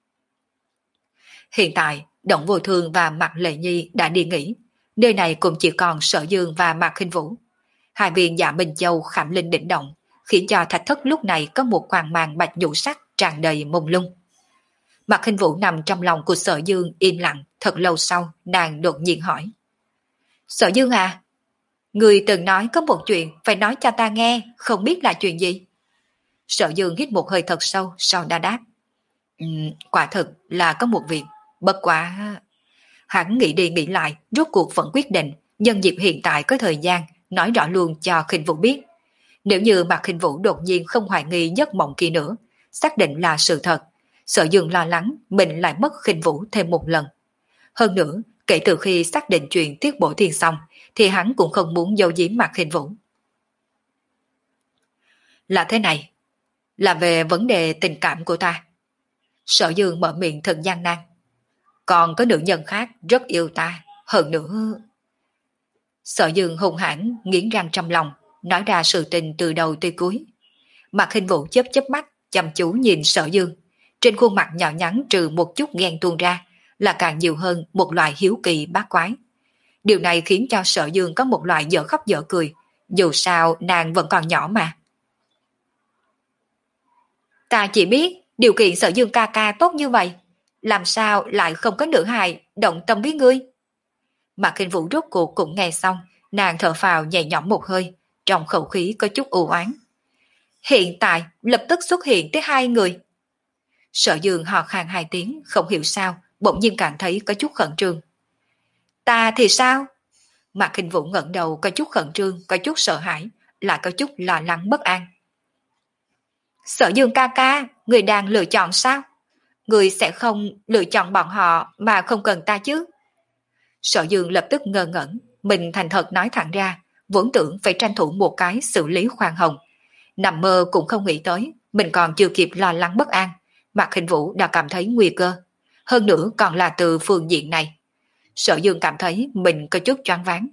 Hiện tại, Động Vô Thương và Mạc Lệ Nhi đã đi nghỉ, nơi này cũng chỉ còn Sở Dương và Mạc Khinh Vũ. Hai viên Dạ Minh Châu khảm linh đỉnh động, khiến cho thạch thất lúc này có một quang mang bạch nhũ sắc tràn đầy mông lung. Mạc Khinh Vũ nằm trong lòng của Sở Dương im lặng, thật lâu sau nàng đột nhiên hỏi. Sở Dương à, người từng nói có một chuyện phải nói cho ta nghe, không biết là chuyện gì? Sở Dương hít một hơi thật sâu, sau đã đáp. Um, quả thực là có một việc, bất quá... Hắn nghĩ đi nghĩ lại, rốt cuộc vẫn quyết định, nhân dịp hiện tại có thời gian, nói rõ luôn cho Khinh Vũ biết. Nếu như Mạc Khinh Vũ đột nhiên không hoài nghi giấc mộng kia nữa, xác định là sự thật, Sở Dương lo lắng mình lại mất Khinh Vũ thêm một lần. Hơn nữa, kể từ khi xác định chuyện Tiết Bổ Thiên xong, thì hắn cũng không muốn giấu giếm Mạc Khinh Vũ. Là thế này, là về vấn đề tình cảm của ta. Sở Dương mở miệng thật gian nan. Còn có nữ nhân khác rất yêu ta, hơn nữa... Sở Dương hùng hãn nghiến răng trong lòng, nói ra sự tình từ đầu tới cuối. Mạc Khinh Vũ chớp chớp mắt, chăm chú nhìn Sở Dương. Trên khuôn mặt nhỏ nhắn trừ một chút ghen tuôn ra, là càng nhiều hơn một loại hiếu kỳ bát quái. Điều này khiến cho Sở Dương có một loại dở khóc dở cười, dù sao nàng vẫn còn nhỏ mà. Ta chỉ biết điều kiện Sở Dương ca ca tốt như vậy, làm sao lại không có nữ hài động tâm với ngươi? Mạc Khinh Vũ rốt cuộc cũng nghe xong, nàng thở phào nhẹ nhõm một hơi, trong khẩu khí có chút u oán. Hiện tại lập tức xuất hiện tới hai người. Sở Dương hò khan hai tiếng, không hiểu sao, bỗng nhiên cảm thấy có chút khẩn trương. Ta thì sao? Mạc Khinh Vũ ngẩng đầu, có chút khẩn trương, có chút sợ hãi, lại có chút lo lắng bất an. Sở Dương ca ca, người đang lựa chọn sao? Người sẽ không lựa chọn bọn họ mà không cần ta chứ? Sở Dương lập tức ngơ ngẩn, mình thành thật nói thẳng ra, vốn tưởng phải tranh thủ một cái xử lý khoan hồng. Nằm mơ cũng không nghĩ tới, mình còn chưa kịp lo lắng bất an, Mạc Khinh Vũ đã cảm thấy nguy cơ. Hơn nữa còn là từ phương diện này. Sở Dương cảm thấy mình có chút choáng váng.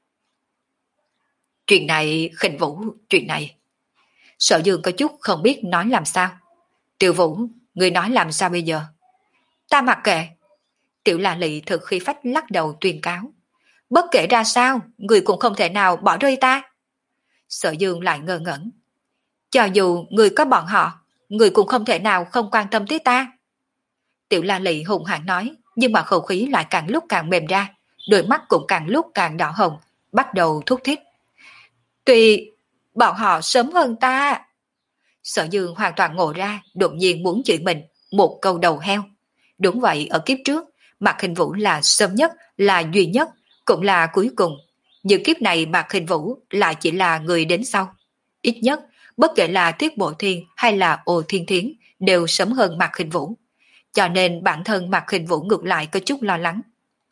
Chuyện này, Khinh Vũ, chuyện này. Sở Dương có chút không biết nói làm sao. Tiểu Vũ, người nói làm sao bây giờ? Ta mặc kệ. Tiểu La Lị thực khi phách lắc đầu tuyên cáo. Bất kể ra sao, người cũng không thể nào bỏ rơi ta. Sở Dương lại ngơ ngẩn. Cho dù người có bọn họ, người cũng không thể nào không quan tâm tới ta. Tiểu La Lị hùng hãn nói, nhưng mà khẩu khí lại càng lúc càng mềm ra, đôi mắt cũng càng lúc càng đỏ hồng, bắt đầu thúc thiết. Tuy bọn họ sớm hơn ta. Sở Dương hoàn toàn ngộ ra, đột nhiên muốn chửi mình, một câu đầu heo. Đúng vậy, ở kiếp trước, Mạc Khinh Vũ là sớm nhất, là duy nhất, cũng là cuối cùng. Nhưng kiếp này Mạc Khinh Vũ lại chỉ là người đến sau. Ít nhất, bất kể là Tiết Bộ Thiên hay là Ô Thiên Thiến đều sớm hơn Mạc Khinh Vũ. Cho nên bản thân Mạc Khinh Vũ ngược lại có chút lo lắng.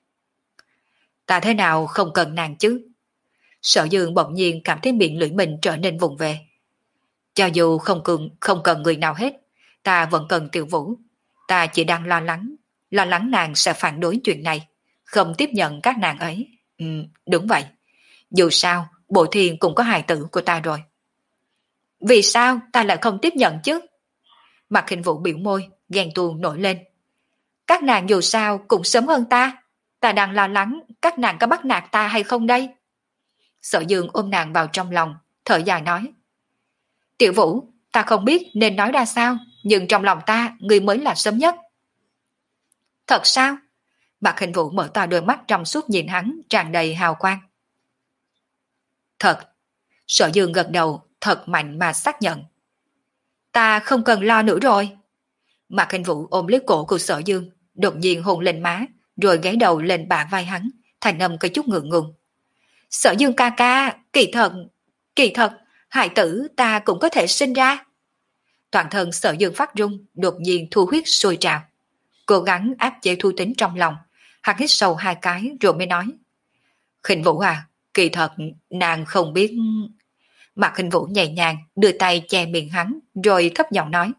Ta thế nào không cần nàng chứ? Sở Dương bỗng nhiên cảm thấy miệng lưỡi mình trở nên vùng về. Cho dù không cần, không cần người nào hết, ta vẫn cần Tiểu Vũ. Ta chỉ đang lo lắng, lo lắng nàng sẽ phản đối chuyện này, không tiếp nhận các nàng ấy. Ừ, đúng vậy. Dù sao, Bộ Thiên cũng có hài tử của ta rồi. Vì sao ta lại không tiếp nhận chứ? Mạc Khinh Vũ biểu môi, ghen tuông nổi lên. Các nàng dù sao cũng sớm hơn ta. Ta đang lo lắng các nàng có bắt nạt ta hay không đây? Sở Dương ôm nàng vào trong lòng, thở dài nói. Tiểu Vũ, ta không biết nên nói ra sao, nhưng trong lòng ta, người mới là sớm nhất. Thật sao? Mạc Khinh Vũ mở to đôi mắt trong suốt nhìn hắn, tràn đầy hào quang. Thật. Sở Dương gật đầu, thật mạnh mà xác nhận. Ta không cần lo nữa rồi. Mạc Khinh Vũ ôm lấy cổ của Sở Dương, đột nhiên hôn lên má, rồi gáy đầu lên bả vai hắn, thành âm có chút ngượng ngùng. Sở Dương ca ca, kỳ thật, kỳ thật, hài tử ta cũng có thể sinh ra. Toàn thân Sở Dương phát run, đột nhiên thu huyết sôi trào. Cố gắng áp chế thu tính trong lòng, hắn hít sâu hai cái rồi mới nói. Khinh Vũ à, kỳ thật, nàng không biết. Mạc Khinh Vũ nhẹ nhàng đưa tay che miệng hắn, rồi thấp giọng nói.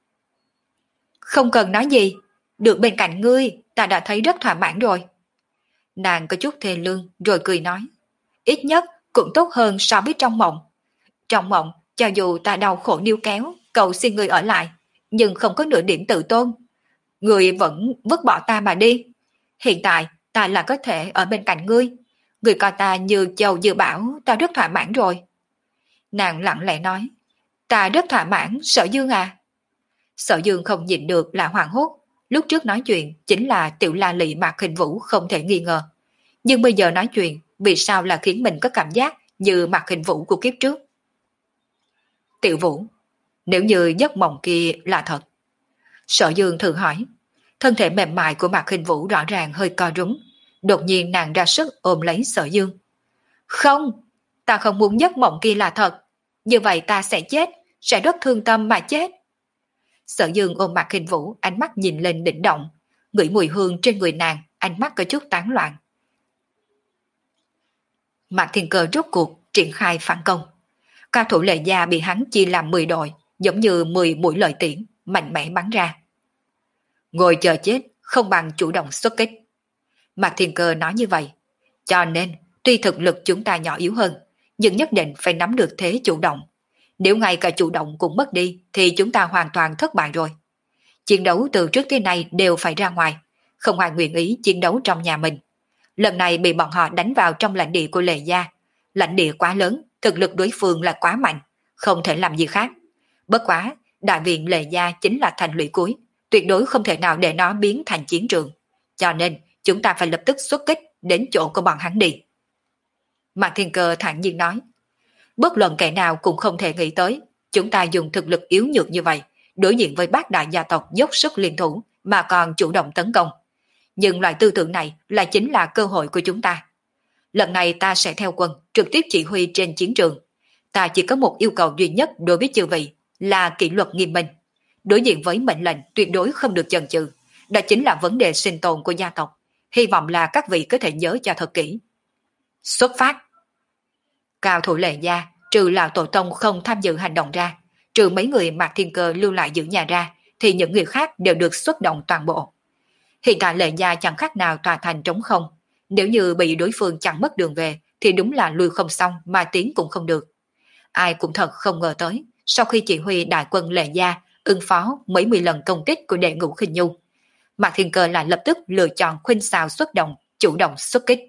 Không cần nói gì, được bên cạnh ngươi, ta đã thấy rất thỏa mãn rồi. Nàng có chút thê lương, rồi cười nói. Ít nhất cũng tốt hơn so với trong mộng. Trong mộng, cho dù ta đau khổ níu kéo, cầu xin ngươi ở lại, nhưng không có nửa điểm tự tôn. Ngươi vẫn vứt bỏ ta mà đi. Hiện tại, ta là có thể ở bên cạnh ngươi. Ngươi coi ta như châu dự bảo, ta rất thỏa mãn rồi. Nàng lặng lẽ nói. Ta rất thỏa mãn, Sở Dương à. Sở Dương không nhịn được là hoảng hốt. Lúc trước nói chuyện chính là Tiểu La Lị Mạc Khinh Vũ không thể nghi ngờ. Nhưng bây giờ nói chuyện, vì sao là khiến mình có cảm giác như Mạc Khinh Vũ của kiếp trước? Tiểu Vũ, nếu như giấc mộng kia là thật. Sở Dương thử hỏi. Thân thể mềm mại của Mạc Khinh Vũ rõ ràng hơi co rúm. Đột nhiên nàng ra sức ôm lấy Sở Dương. Không, ta không muốn giấc mộng kia là thật. Như vậy ta sẽ chết, sẽ rất thương tâm mà chết. Sở Dương ôm Mạc Khinh Vũ, ánh mắt nhìn lên đỉnh động, ngửi mùi hương trên người nàng, ánh mắt có chút tán loạn. Mạc Thiên Cơ rốt cuộc triển khai phản công. Cao thủ Lệ Gia bị hắn chia làm mười đội, giống như mười mũi lợi tiễn, mạnh mẽ bắn ra. Ngồi chờ chết, không bằng chủ động xuất kích. Mạc Thiên Cơ nói như vậy. Cho nên, tuy thực lực chúng ta nhỏ yếu hơn, nhưng nhất định phải nắm được thế chủ động. Nếu ngay cả chủ động cũng mất đi, thì chúng ta hoàn toàn thất bại rồi. Chiến đấu từ trước tới nay đều phải ra ngoài, không ai nguyện ý chiến đấu trong nhà mình. Lần này bị bọn họ đánh vào trong lãnh địa của Lệ Gia. Lãnh địa quá lớn, thực lực đối phương là quá mạnh, không thể làm gì khác. Bất quá, đại viện Lệ Gia chính là thành lũy cuối, tuyệt đối không thể nào để nó biến thành chiến trường. Cho nên, chúng ta phải lập tức xuất kích đến chỗ của bọn hắn đi. Mạc Thiên Cơ thản nhiên nói. Bất luận kẻ nào cũng không thể nghĩ tới, chúng ta dùng thực lực yếu nhược như vậy, đối diện với bát đại gia tộc dốc sức liên thủ mà còn chủ động tấn công. Nhưng loại tư tưởng này lại chính là cơ hội của chúng ta. Lần này ta sẽ theo quân, trực tiếp chỉ huy trên chiến trường. Ta chỉ có một yêu cầu duy nhất đối với chư vị, là kỷ luật nghiêm minh. Đối diện với mệnh lệnh tuyệt đối không được chần chừ. Đó chính là vấn đề sinh tồn của gia tộc. Hy vọng là các vị có thể nhớ cho thật kỹ. Xuất phát. Cao thủ Lệ Gia trừ lão tổ tông không tham dự hành động ra, trừ mấy người Mạc Thiên Cơ lưu lại giữ nhà ra, thì những người khác đều được xuất động toàn bộ. Hiện tại Lệ Gia chẳng khác nào tòa thành trống không, nếu như bị đối phương chặn mất đường về thì đúng là lui không xong mà tiến cũng không được. Ai cũng thật không ngờ tới, sau khi chỉ huy đại quân Lệ Gia ứng phó mấy mươi lần công kích của đệ ngũ Khinh Nhu, Mạc Thiên Cơ lại lập tức lựa chọn khuynh xào xuất động, chủ động xuất kích.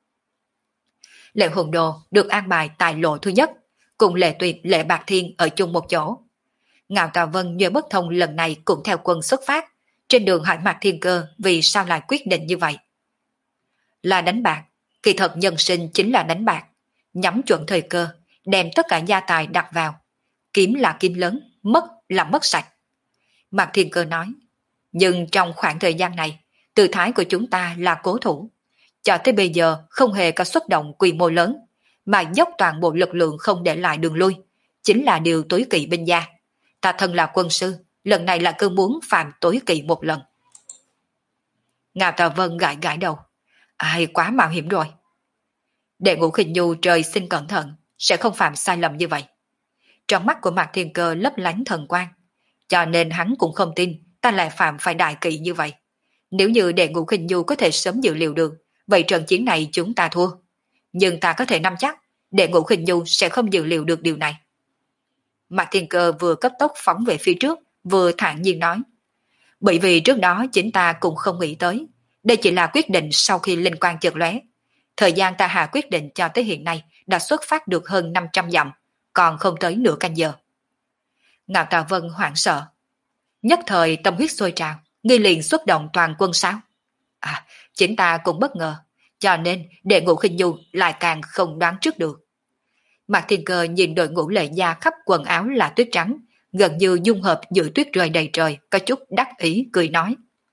Lệ Hồn Đồ được an bài tại lộ thứ nhất, cùng Lệ Tuyệt, Lệ Bạc Thiên ở chung một chỗ. Ngạo Tà Vân nhờ bất thông lần này cũng theo quân xuất phát, trên đường hỏi Mạc Thiên Cơ vì sao lại quyết định như vậy. Là đánh bạc, kỳ thật nhân sinh chính là đánh bạc, nhắm chuẩn thời cơ, đem tất cả gia tài đặt vào. Kiếm là kiếm lớn, mất là mất sạch. Mạc Thiên Cơ nói, nhưng trong khoảng thời gian này, tư thái của chúng ta là cố thủ. Cho tới bây giờ không hề có xuất động quy mô lớn, mà dốc toàn bộ lực lượng không để lại đường lui, chính là điều tối kỵ binh gia. Ta thân là quân sư, lần này là cứ muốn phạm tối kỵ một lần. Ngạo Tà Vân gãi gãi đầu. Ai quá mạo hiểm rồi. Đệ ngũ Khinh Nhu trời xin cẩn thận, sẽ không phạm sai lầm như vậy. Trong mắt của Mạc Thiên Cơ lấp lánh thần quang, cho nên hắn cũng không tin ta lại phạm phải đại kỵ như vậy. Nếu như đệ ngũ Khinh Nhu có thể sớm dự liệu được, vậy trận chiến này chúng ta thua. Nhưng ta có thể nắm chắc, đệ ngũ Khinh Nhu sẽ không dự liệu được điều này. Mạc Thiên Cơ vừa cấp tốc phóng về phía trước, vừa thản nhiên nói. Bởi vì trước đó chính ta cũng không nghĩ tới, đây chỉ là quyết định sau khi linh quang chợt lóe. Thời gian ta hạ quyết định cho tới hiện nay đã xuất phát được hơn năm trăm dặm, còn không tới nửa canh giờ. Ngạo Tà Vân hoảng sợ. Nhất thời tâm huyết sôi trào, nghi liền xuất động toàn quân sao? À, chính ta cũng bất ngờ, cho nên đệ ngũ Khinh Nhu lại càng không đoán trước được. Mạc Thiên Cơ nhìn đội ngũ Lệ Gia khắp quần áo là tuyết trắng, gần như dung hợp giữa tuyết rơi đầy trời, có chút đắc ý cười nói.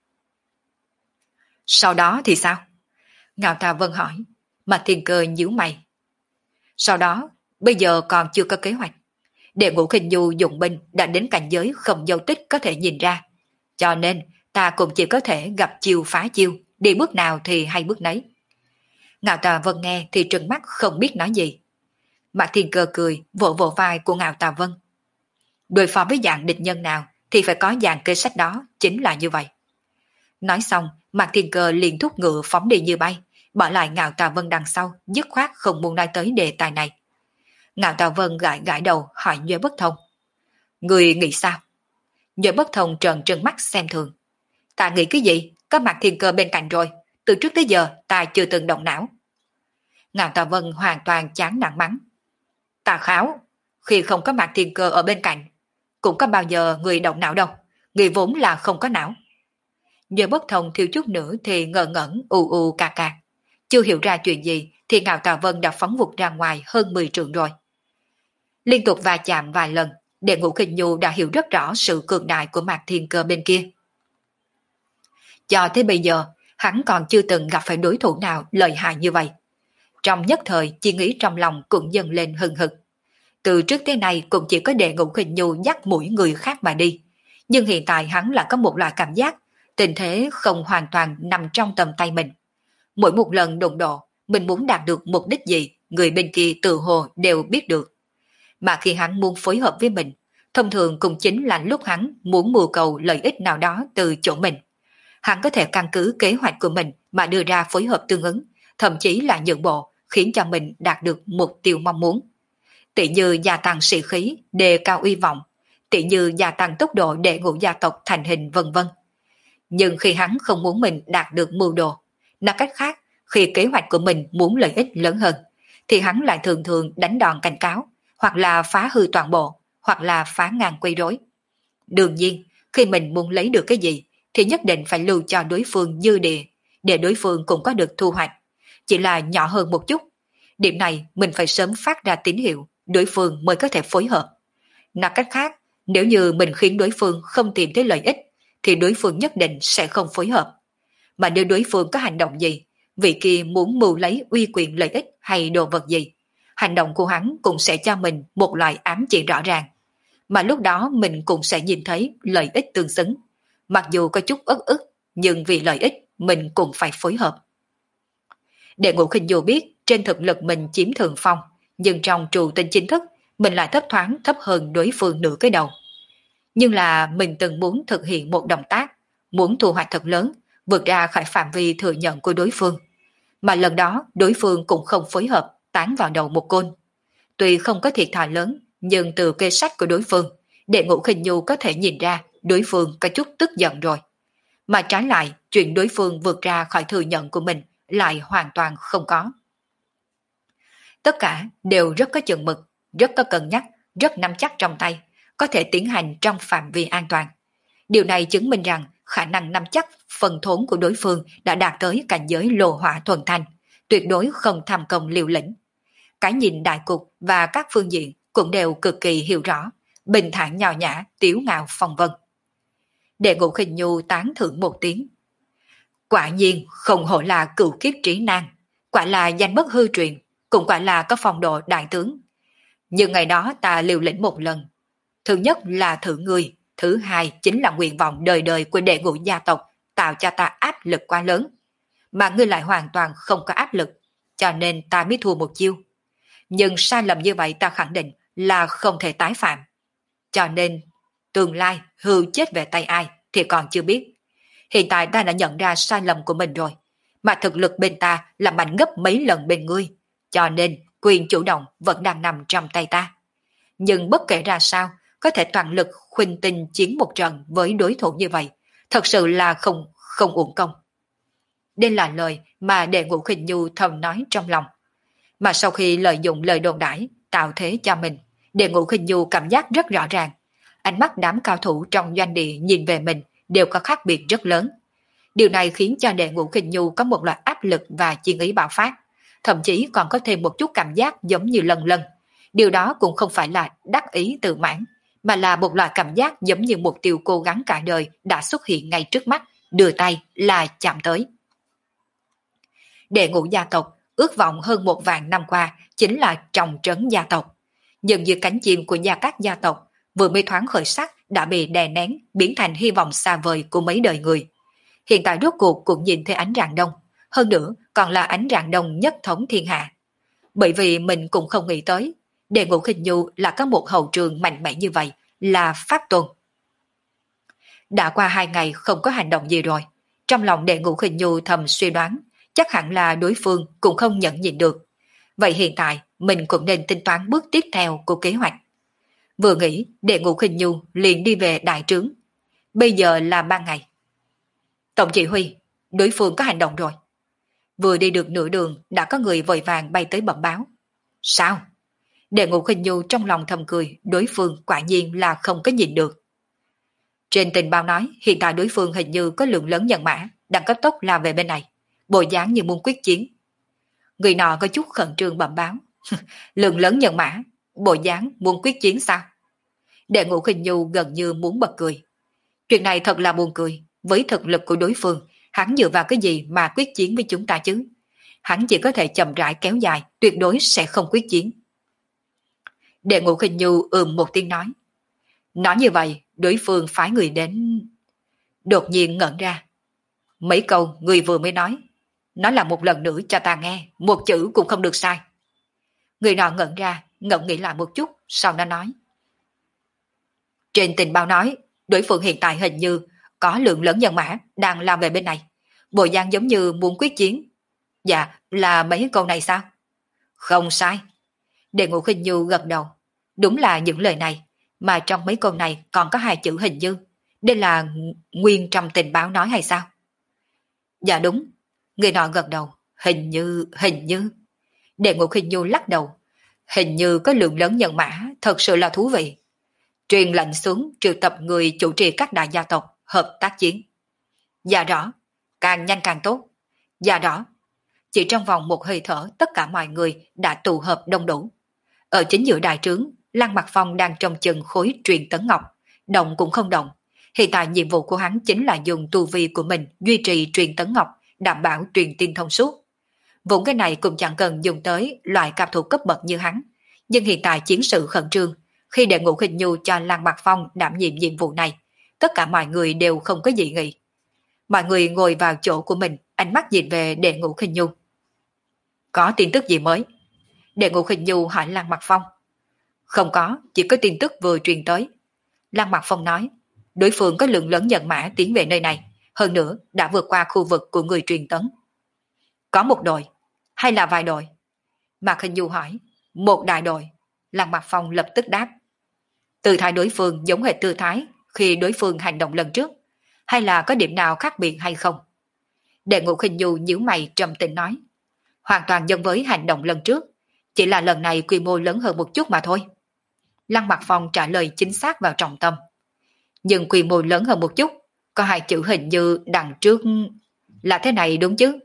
Sau đó thì sao? Ngạo Tà Vân hỏi. Mạc Thiên Cơ nhíu mày. Sau đó, bây giờ còn chưa có kế hoạch. Đệ ngũ Khinh Nhu dụng binh đã đến cảnh giới không dấu tích có thể nhìn ra. Cho nên, ta cũng chỉ có thể gặp chiêu phá chiêu, đi bước nào thì hay bước nấy. Ngạo Tà Vân nghe thì trừng mắt không biết nói gì. Mạc Thiên Cơ cười, vỗ vỗ vai của Ngạo Tà Vân. Đối phó với dạng địch nhân nào thì phải có dạng kế sách đó, chính là như vậy. Nói xong, Mạc Thiên Cơ liền thúc ngựa phóng đi như bay, bỏ lại Ngạo Tà Vân đằng sau, dứt khoát không muốn nói tới đề tài này. Ngạo Tà Vân gãi gãi đầu hỏi Nhuệ Bất Thông. Người nghĩ sao? Nhuệ Bất Thông trợn trừng mắt xem thường. Ta nghĩ cái gì? Có Mạc Thiên Cơ bên cạnh rồi, từ trước tới giờ ta chưa từng động não. Ngạo Tà Vân hoàn toàn chán nản mắng. Ta kháo, khi không có Mạc Thiên Cơ ở bên cạnh, cũng có bao giờ người động não đâu, người vốn là không có não. Nhuệ Bất Thông thiếu chút nữa thì ngờ ngẩn ù ù cà cà. Chưa hiểu ra chuyện gì thì Ngạo Tà Vân đã phóng vụt ra ngoài hơn mười trượng rồi. Liên tục va chạm vài lần, đệ ngũ Khinh Nhu đã hiểu rất rõ sự cường đại của Mạc Thiên Cơ bên kia. Cho tới bây giờ, hắn còn chưa từng gặp phải đối thủ nào lợi hại như vậy. Trong nhất thời, chỉ nghĩ trong lòng cũng dâng lên hừng hực. Từ trước tới nay cũng chỉ có đệ ngũ Khinh Nhu dắt mũi người khác mà đi. Nhưng hiện tại hắn lại có một loại cảm giác, tình thế không hoàn toàn nằm trong tầm tay mình. Mỗi một lần đụng độ, mình muốn đạt được mục đích gì, người bên kia tự hồ đều biết được. Mà khi hắn muốn phối hợp với mình, thông thường cũng chính là lúc hắn muốn mưu cầu lợi ích nào đó từ chỗ mình. Hắn có thể căn cứ kế hoạch của mình mà đưa ra phối hợp tương ứng, thậm chí là nhượng bộ, khiến cho mình đạt được mục tiêu mong muốn. Tỷ như gia tăng sĩ khí, đề cao uy vọng, tỷ như gia tăng tốc độ để ngũ gia tộc thành hình vân vân. Nhưng khi hắn không muốn mình đạt được mưu đồ, nói cách khác, khi kế hoạch của mình muốn lợi ích lớn hơn, thì hắn lại thường thường đánh đòn cảnh cáo, hoặc là phá hư toàn bộ, hoặc là phá ngang quấy rối. Đương nhiên, khi mình muốn lấy được cái gì, thì nhất định phải lưu cho đối phương dư địa, để đối phương cũng có được thu hoạch, chỉ là nhỏ hơn một chút. Điểm này mình phải sớm phát ra tín hiệu, đối phương mới có thể phối hợp. Nói cách khác, nếu như mình khiến đối phương không tìm thấy lợi ích, thì đối phương nhất định sẽ không phối hợp. Mà nếu đối phương có hành động gì, vị kia muốn mưu lấy uy quyền lợi ích hay đồ vật gì, hành động của hắn cũng sẽ cho mình một loại ám chỉ rõ ràng. Mà lúc đó mình cũng sẽ nhìn thấy lợi ích tương xứng. Mặc dù có chút ức ức, nhưng vì lợi ích mình cũng phải phối hợp. Đệ ngũ Khinh Nhu biết trên thực lực mình chiếm thượng phong, nhưng trong trù tinh chính thức mình lại thấp thoáng thấp hơn đối phương nửa cái đầu. Nhưng là mình từng muốn thực hiện một động tác, muốn thu hoạch thật lớn, vượt ra khỏi phạm vi thừa nhận của đối phương. Mà lần đó đối phương cũng không phối hợp tán vào đầu một côn. Tuy không có thiệt thòi lớn, nhưng từ kê sách của đối phương, Đệ Ngũ Khinh Nhu có thể nhìn ra đối phương có chút tức giận rồi. Mà trái lại, chuyện đối phương vượt ra khỏi thừa nhận của mình lại hoàn toàn không có. Tất cả đều rất có chừng mực, rất có cân nhắc, rất nắm chắc trong tay, có thể tiến hành trong phạm vi an toàn. Điều này chứng minh rằng khả năng nắm chắc phần thốn của đối phương đã đạt tới cảnh giới lô hỏa thuần thanh, tuyệt đối không tham công liều lĩnh. Cái nhìn đại cục và các phương diện cũng đều cực kỳ hiểu rõ, bình thản nhào nhã, tiếu ngạo phong vân. Đệ Ngũ Khinh Nhu tán thưởng một tiếng. Quả nhiên không hổ là cửu kiếp trí nan, quả là danh bất hư truyền, cũng quả là có phong độ đại tướng. Nhưng ngày đó ta liều lĩnh một lần. Thứ nhất là thử người, thứ hai chính là nguyện vọng đời đời của đệ ngũ gia tộc tạo cho ta áp lực quá lớn. Mà ngươi lại hoàn toàn không có áp lực, cho nên ta mới thua một chiêu. Nhưng sai lầm như vậy ta khẳng định là không thể tái phạm. Cho nên tương lai hư chết về tay ai thì còn chưa biết. Hiện tại ta đã nhận ra sai lầm của mình rồi, mà thực lực bên ta là mạnh gấp mấy lần bên ngươi, cho nên quyền chủ động vẫn đang nằm trong tay ta. Nhưng bất kể ra sao, có thể toàn lực khuynh tinh chiến một trận với đối thủ như vậy, thật sự là không không uổng công. Đây là lời mà Đệ Ngũ Khinh Nhu thầm nói trong lòng. Mà sau khi lợi dụng lời đồn đãi tạo thế cho mình, Đệ Ngũ Khinh Nhu cảm giác rất rõ ràng. Ánh mắt đám cao thủ trong doanh địa nhìn về mình đều có khác biệt rất lớn. Điều này khiến cho Đệ Ngũ Khinh Nhu có một loại áp lực và chiến ý bạo phát, thậm chí còn có thêm một chút cảm giác giống như lần lần. Điều đó cũng không phải là đắc ý tự mãn, mà là một loại cảm giác giống như mục tiêu cố gắng cả đời đã xuất hiện ngay trước mắt, đưa tay là chạm tới. Đệ ngũ gia tộc ước vọng hơn một vạn năm qua chính là trọng trấn gia tộc. Nhưng dưới cánh chim của gia các gia tộc vừa mới thoáng khởi sắc đã bị đè nén, biến thành hy vọng xa vời của mấy đời người. Hiện tại rốt cuộc cũng nhìn thấy ánh rạng đông, hơn nữa còn là ánh rạng đông nhất thống thiên hạ. Bởi vì mình cũng không nghĩ tới, Đệ Ngũ Khinh Nhu là có một hậu trường mạnh mẽ như vậy, là Pháp Tôn. Đã qua hai ngày không có hành động gì rồi, trong lòng Đệ Ngũ Khinh Nhu thầm suy đoán, chắc hẳn là đối phương cũng không nhận nhìn được. Vậy hiện tại mình cũng nên tính toán bước tiếp theo của kế hoạch. Vừa nghĩ, Đệ Ngũ Khinh Nhu liền đi về đại trướng. Bây giờ là ban ngày. Tổng chỉ huy, đối phương có hành động rồi. Vừa đi được nửa đường đã có người vội vàng bay tới bẩm báo. Sao? Đệ Ngũ Khinh Nhu trong lòng thầm cười, đối phương quả nhiên là không có nhìn được. Trên tình báo nói hiện tại đối phương hình như có lượng lớn nhân mã đang cấp tốc lao về bên này, bộ dáng như muốn quyết chiến. Người nọ có chút khẩn trương bẩm báo. Lượng lớn nhân mã, bộ dáng muốn quyết chiến sao? Đệ Ngũ Khinh Nhu gần như muốn bật cười. Chuyện này thật là buồn cười, với thực lực của đối phương, hắn dựa vào cái gì mà quyết chiến với chúng ta chứ? Hắn chỉ có thể chậm rãi kéo dài, tuyệt đối sẽ không quyết chiến. Đệ Ngũ Khinh Nhu ừm một tiếng nói. Nói như vậy, đối phương phái người đến... Đột nhiên ngẩn ra. Mấy câu người vừa mới nói, nói là một lần nữa cho ta nghe, một chữ cũng không được sai. Người nọ ngẩn ra, ngẫm nghĩ lại một chút, sau đó nói. Trên tình báo nói, đối phương hiện tại hình như có lượng lớn nhân mã đang lao về bên này. Bộ dáng giống như muốn quyết chiến. Dạ, là mấy câu này sao? Không sai. Đệ Ngũ Khinh Nhu gật đầu. Đúng là những lời này, mà trong mấy câu này còn có hai chữ hình như. Đây là nguyên trong tình báo nói hay sao? Dạ đúng. Người nọ gật đầu. Hình như, hình như. Đệ Ngũ Khinh Nhu lắc đầu. Hình như có lượng lớn nhân mã, thật sự là thú vị. Truyền lệnh xuống triệu tập người chủ trì các đại gia tộc hợp tác chiến. Dạ rõ, càng nhanh càng tốt. Dạ rõ. Chỉ trong vòng một hơi thở tất cả mọi người đã tụ hợp đông đủ. Ở chính giữa đại trướng, Lăng Mặc Phong đang trông chừng khối truyền tấn ngọc, động cũng không động. Hiện tại nhiệm vụ của hắn chính là dùng tu vi của mình duy trì truyền tấn ngọc, đảm bảo truyền tin thông suốt. Vốn cái này cũng chẳng cần dùng tới loại cao thủ cấp bậc như hắn, nhưng hiện tại chiến sự khẩn trương, khi Đệ Ngũ Khinh Nhu cho Lăng Mặc Phong đảm nhiệm nhiệm vụ này, tất cả mọi người đều không có dị nghị. Mọi người ngồi vào chỗ của mình, ánh mắt nhìn về Đệ Ngũ Khinh Nhu. Có tin tức gì mới? Đệ Ngũ Khinh Nhu hỏi Lăng Mặc Phong. Không có, chỉ có tin tức vừa truyền tới. Lăng Mặc Phong nói, đối phương có lượng lớn nhân mã tiến về nơi này, hơn nữa đã vượt qua khu vực của người truyền tấn. Có một đội, hay là vài đội? Mạc Hình Du hỏi, một đại đội. Lăng Mặc Phong lập tức đáp. Tư thái đối phương giống hệt tư thái khi đối phương hành động lần trước, hay là có điểm nào khác biệt hay không? Đệ Ngũ Khinh Du nhíu mày trầm tĩnh nói, hoàn toàn giống với hành động lần trước, chỉ là lần này quy mô lớn hơn một chút mà thôi. Lăng Mặc Phong trả lời chính xác vào trọng tâm. Nhưng quy mô lớn hơn một chút, có hai chữ hình như đằng trước là thế này đúng chứ?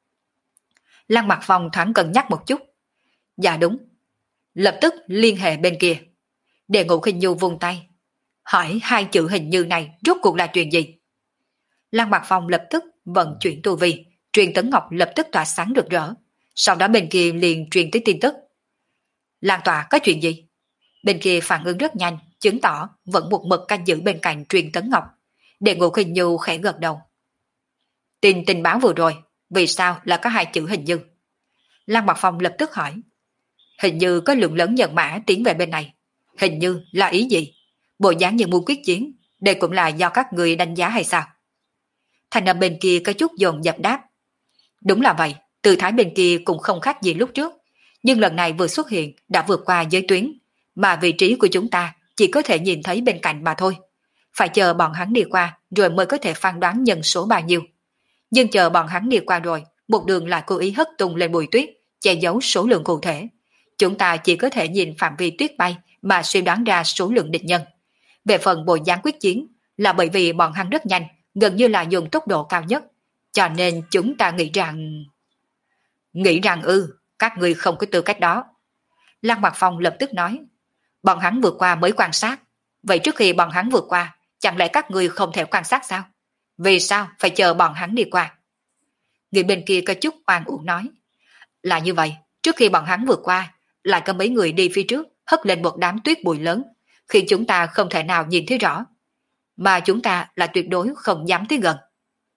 Lăng Mặc Phong thoáng cân nhắc một chút. Dạ đúng. Lập tức liên hệ bên kia. Đệ Ngũ Khinh Du vung tay, hỏi hai chữ hình như này rốt cuộc là chuyện gì? Lăng Mặc Phong lập tức vận chuyển tu vi, truyền tấn ngọc lập tức tỏa sáng rực rỡ. Sau đó bên kia liền truyền tới tin tức. Lan tỏa có chuyện gì? Bên kia phản ứng rất nhanh, chứng tỏ vẫn một mực canh giữ bên cạnh truyền tấn ngọc. Đệ Ngũ Khinh Du khẽ gật đầu. Tin tình báo vừa rồi, vì sao là có hai chữ hình như? Lăng Mặc Phong lập tức hỏi. Hình như có lượng lớn nhân mã tiến về bên này. Hình như là ý gì? Bộ dáng như muốn quyết chiến, đây cũng là do các người đánh giá hay sao? Thành âm bên kia có chút dồn dập đáp. Đúng là vậy, tư thái bên kia cũng không khác gì lúc trước, nhưng lần này vừa xuất hiện đã vượt qua giới tuyến, mà vị trí của chúng ta chỉ có thể nhìn thấy bên cạnh mà thôi. Phải chờ bọn hắn đi qua rồi mới có thể phán đoán nhân số bao nhiêu. Nhưng chờ bọn hắn đi qua rồi, một đường lại cố ý hất tung lên bụi tuyết, che giấu số lượng cụ thể. Chúng ta chỉ có thể nhìn phạm vi tuyết bay mà suy đoán ra số lượng địch nhân. Về phần bộ dáng quyết chiến, là bởi vì bọn hắn rất nhanh, gần như là dùng tốc độ cao nhất, cho nên chúng ta nghĩ rằng... Nghĩ rằng ư, các người không có tư cách đó. Lăng Mặc Phong lập tức nói, bọn hắn vượt qua mới quan sát. Vậy trước khi bọn hắn vượt qua, chẳng lẽ các người không thể quan sát sao? Vì sao phải chờ bọn hắn đi qua? Người bên kia có chút oan uổng nói, là như vậy, trước khi bọn hắn vượt qua, lại có mấy người đi phía trước, hất lên một đám tuyết bụi lớn, khi chúng ta không thể nào nhìn thấy rõ. Mà chúng ta là tuyệt đối không dám tới gần.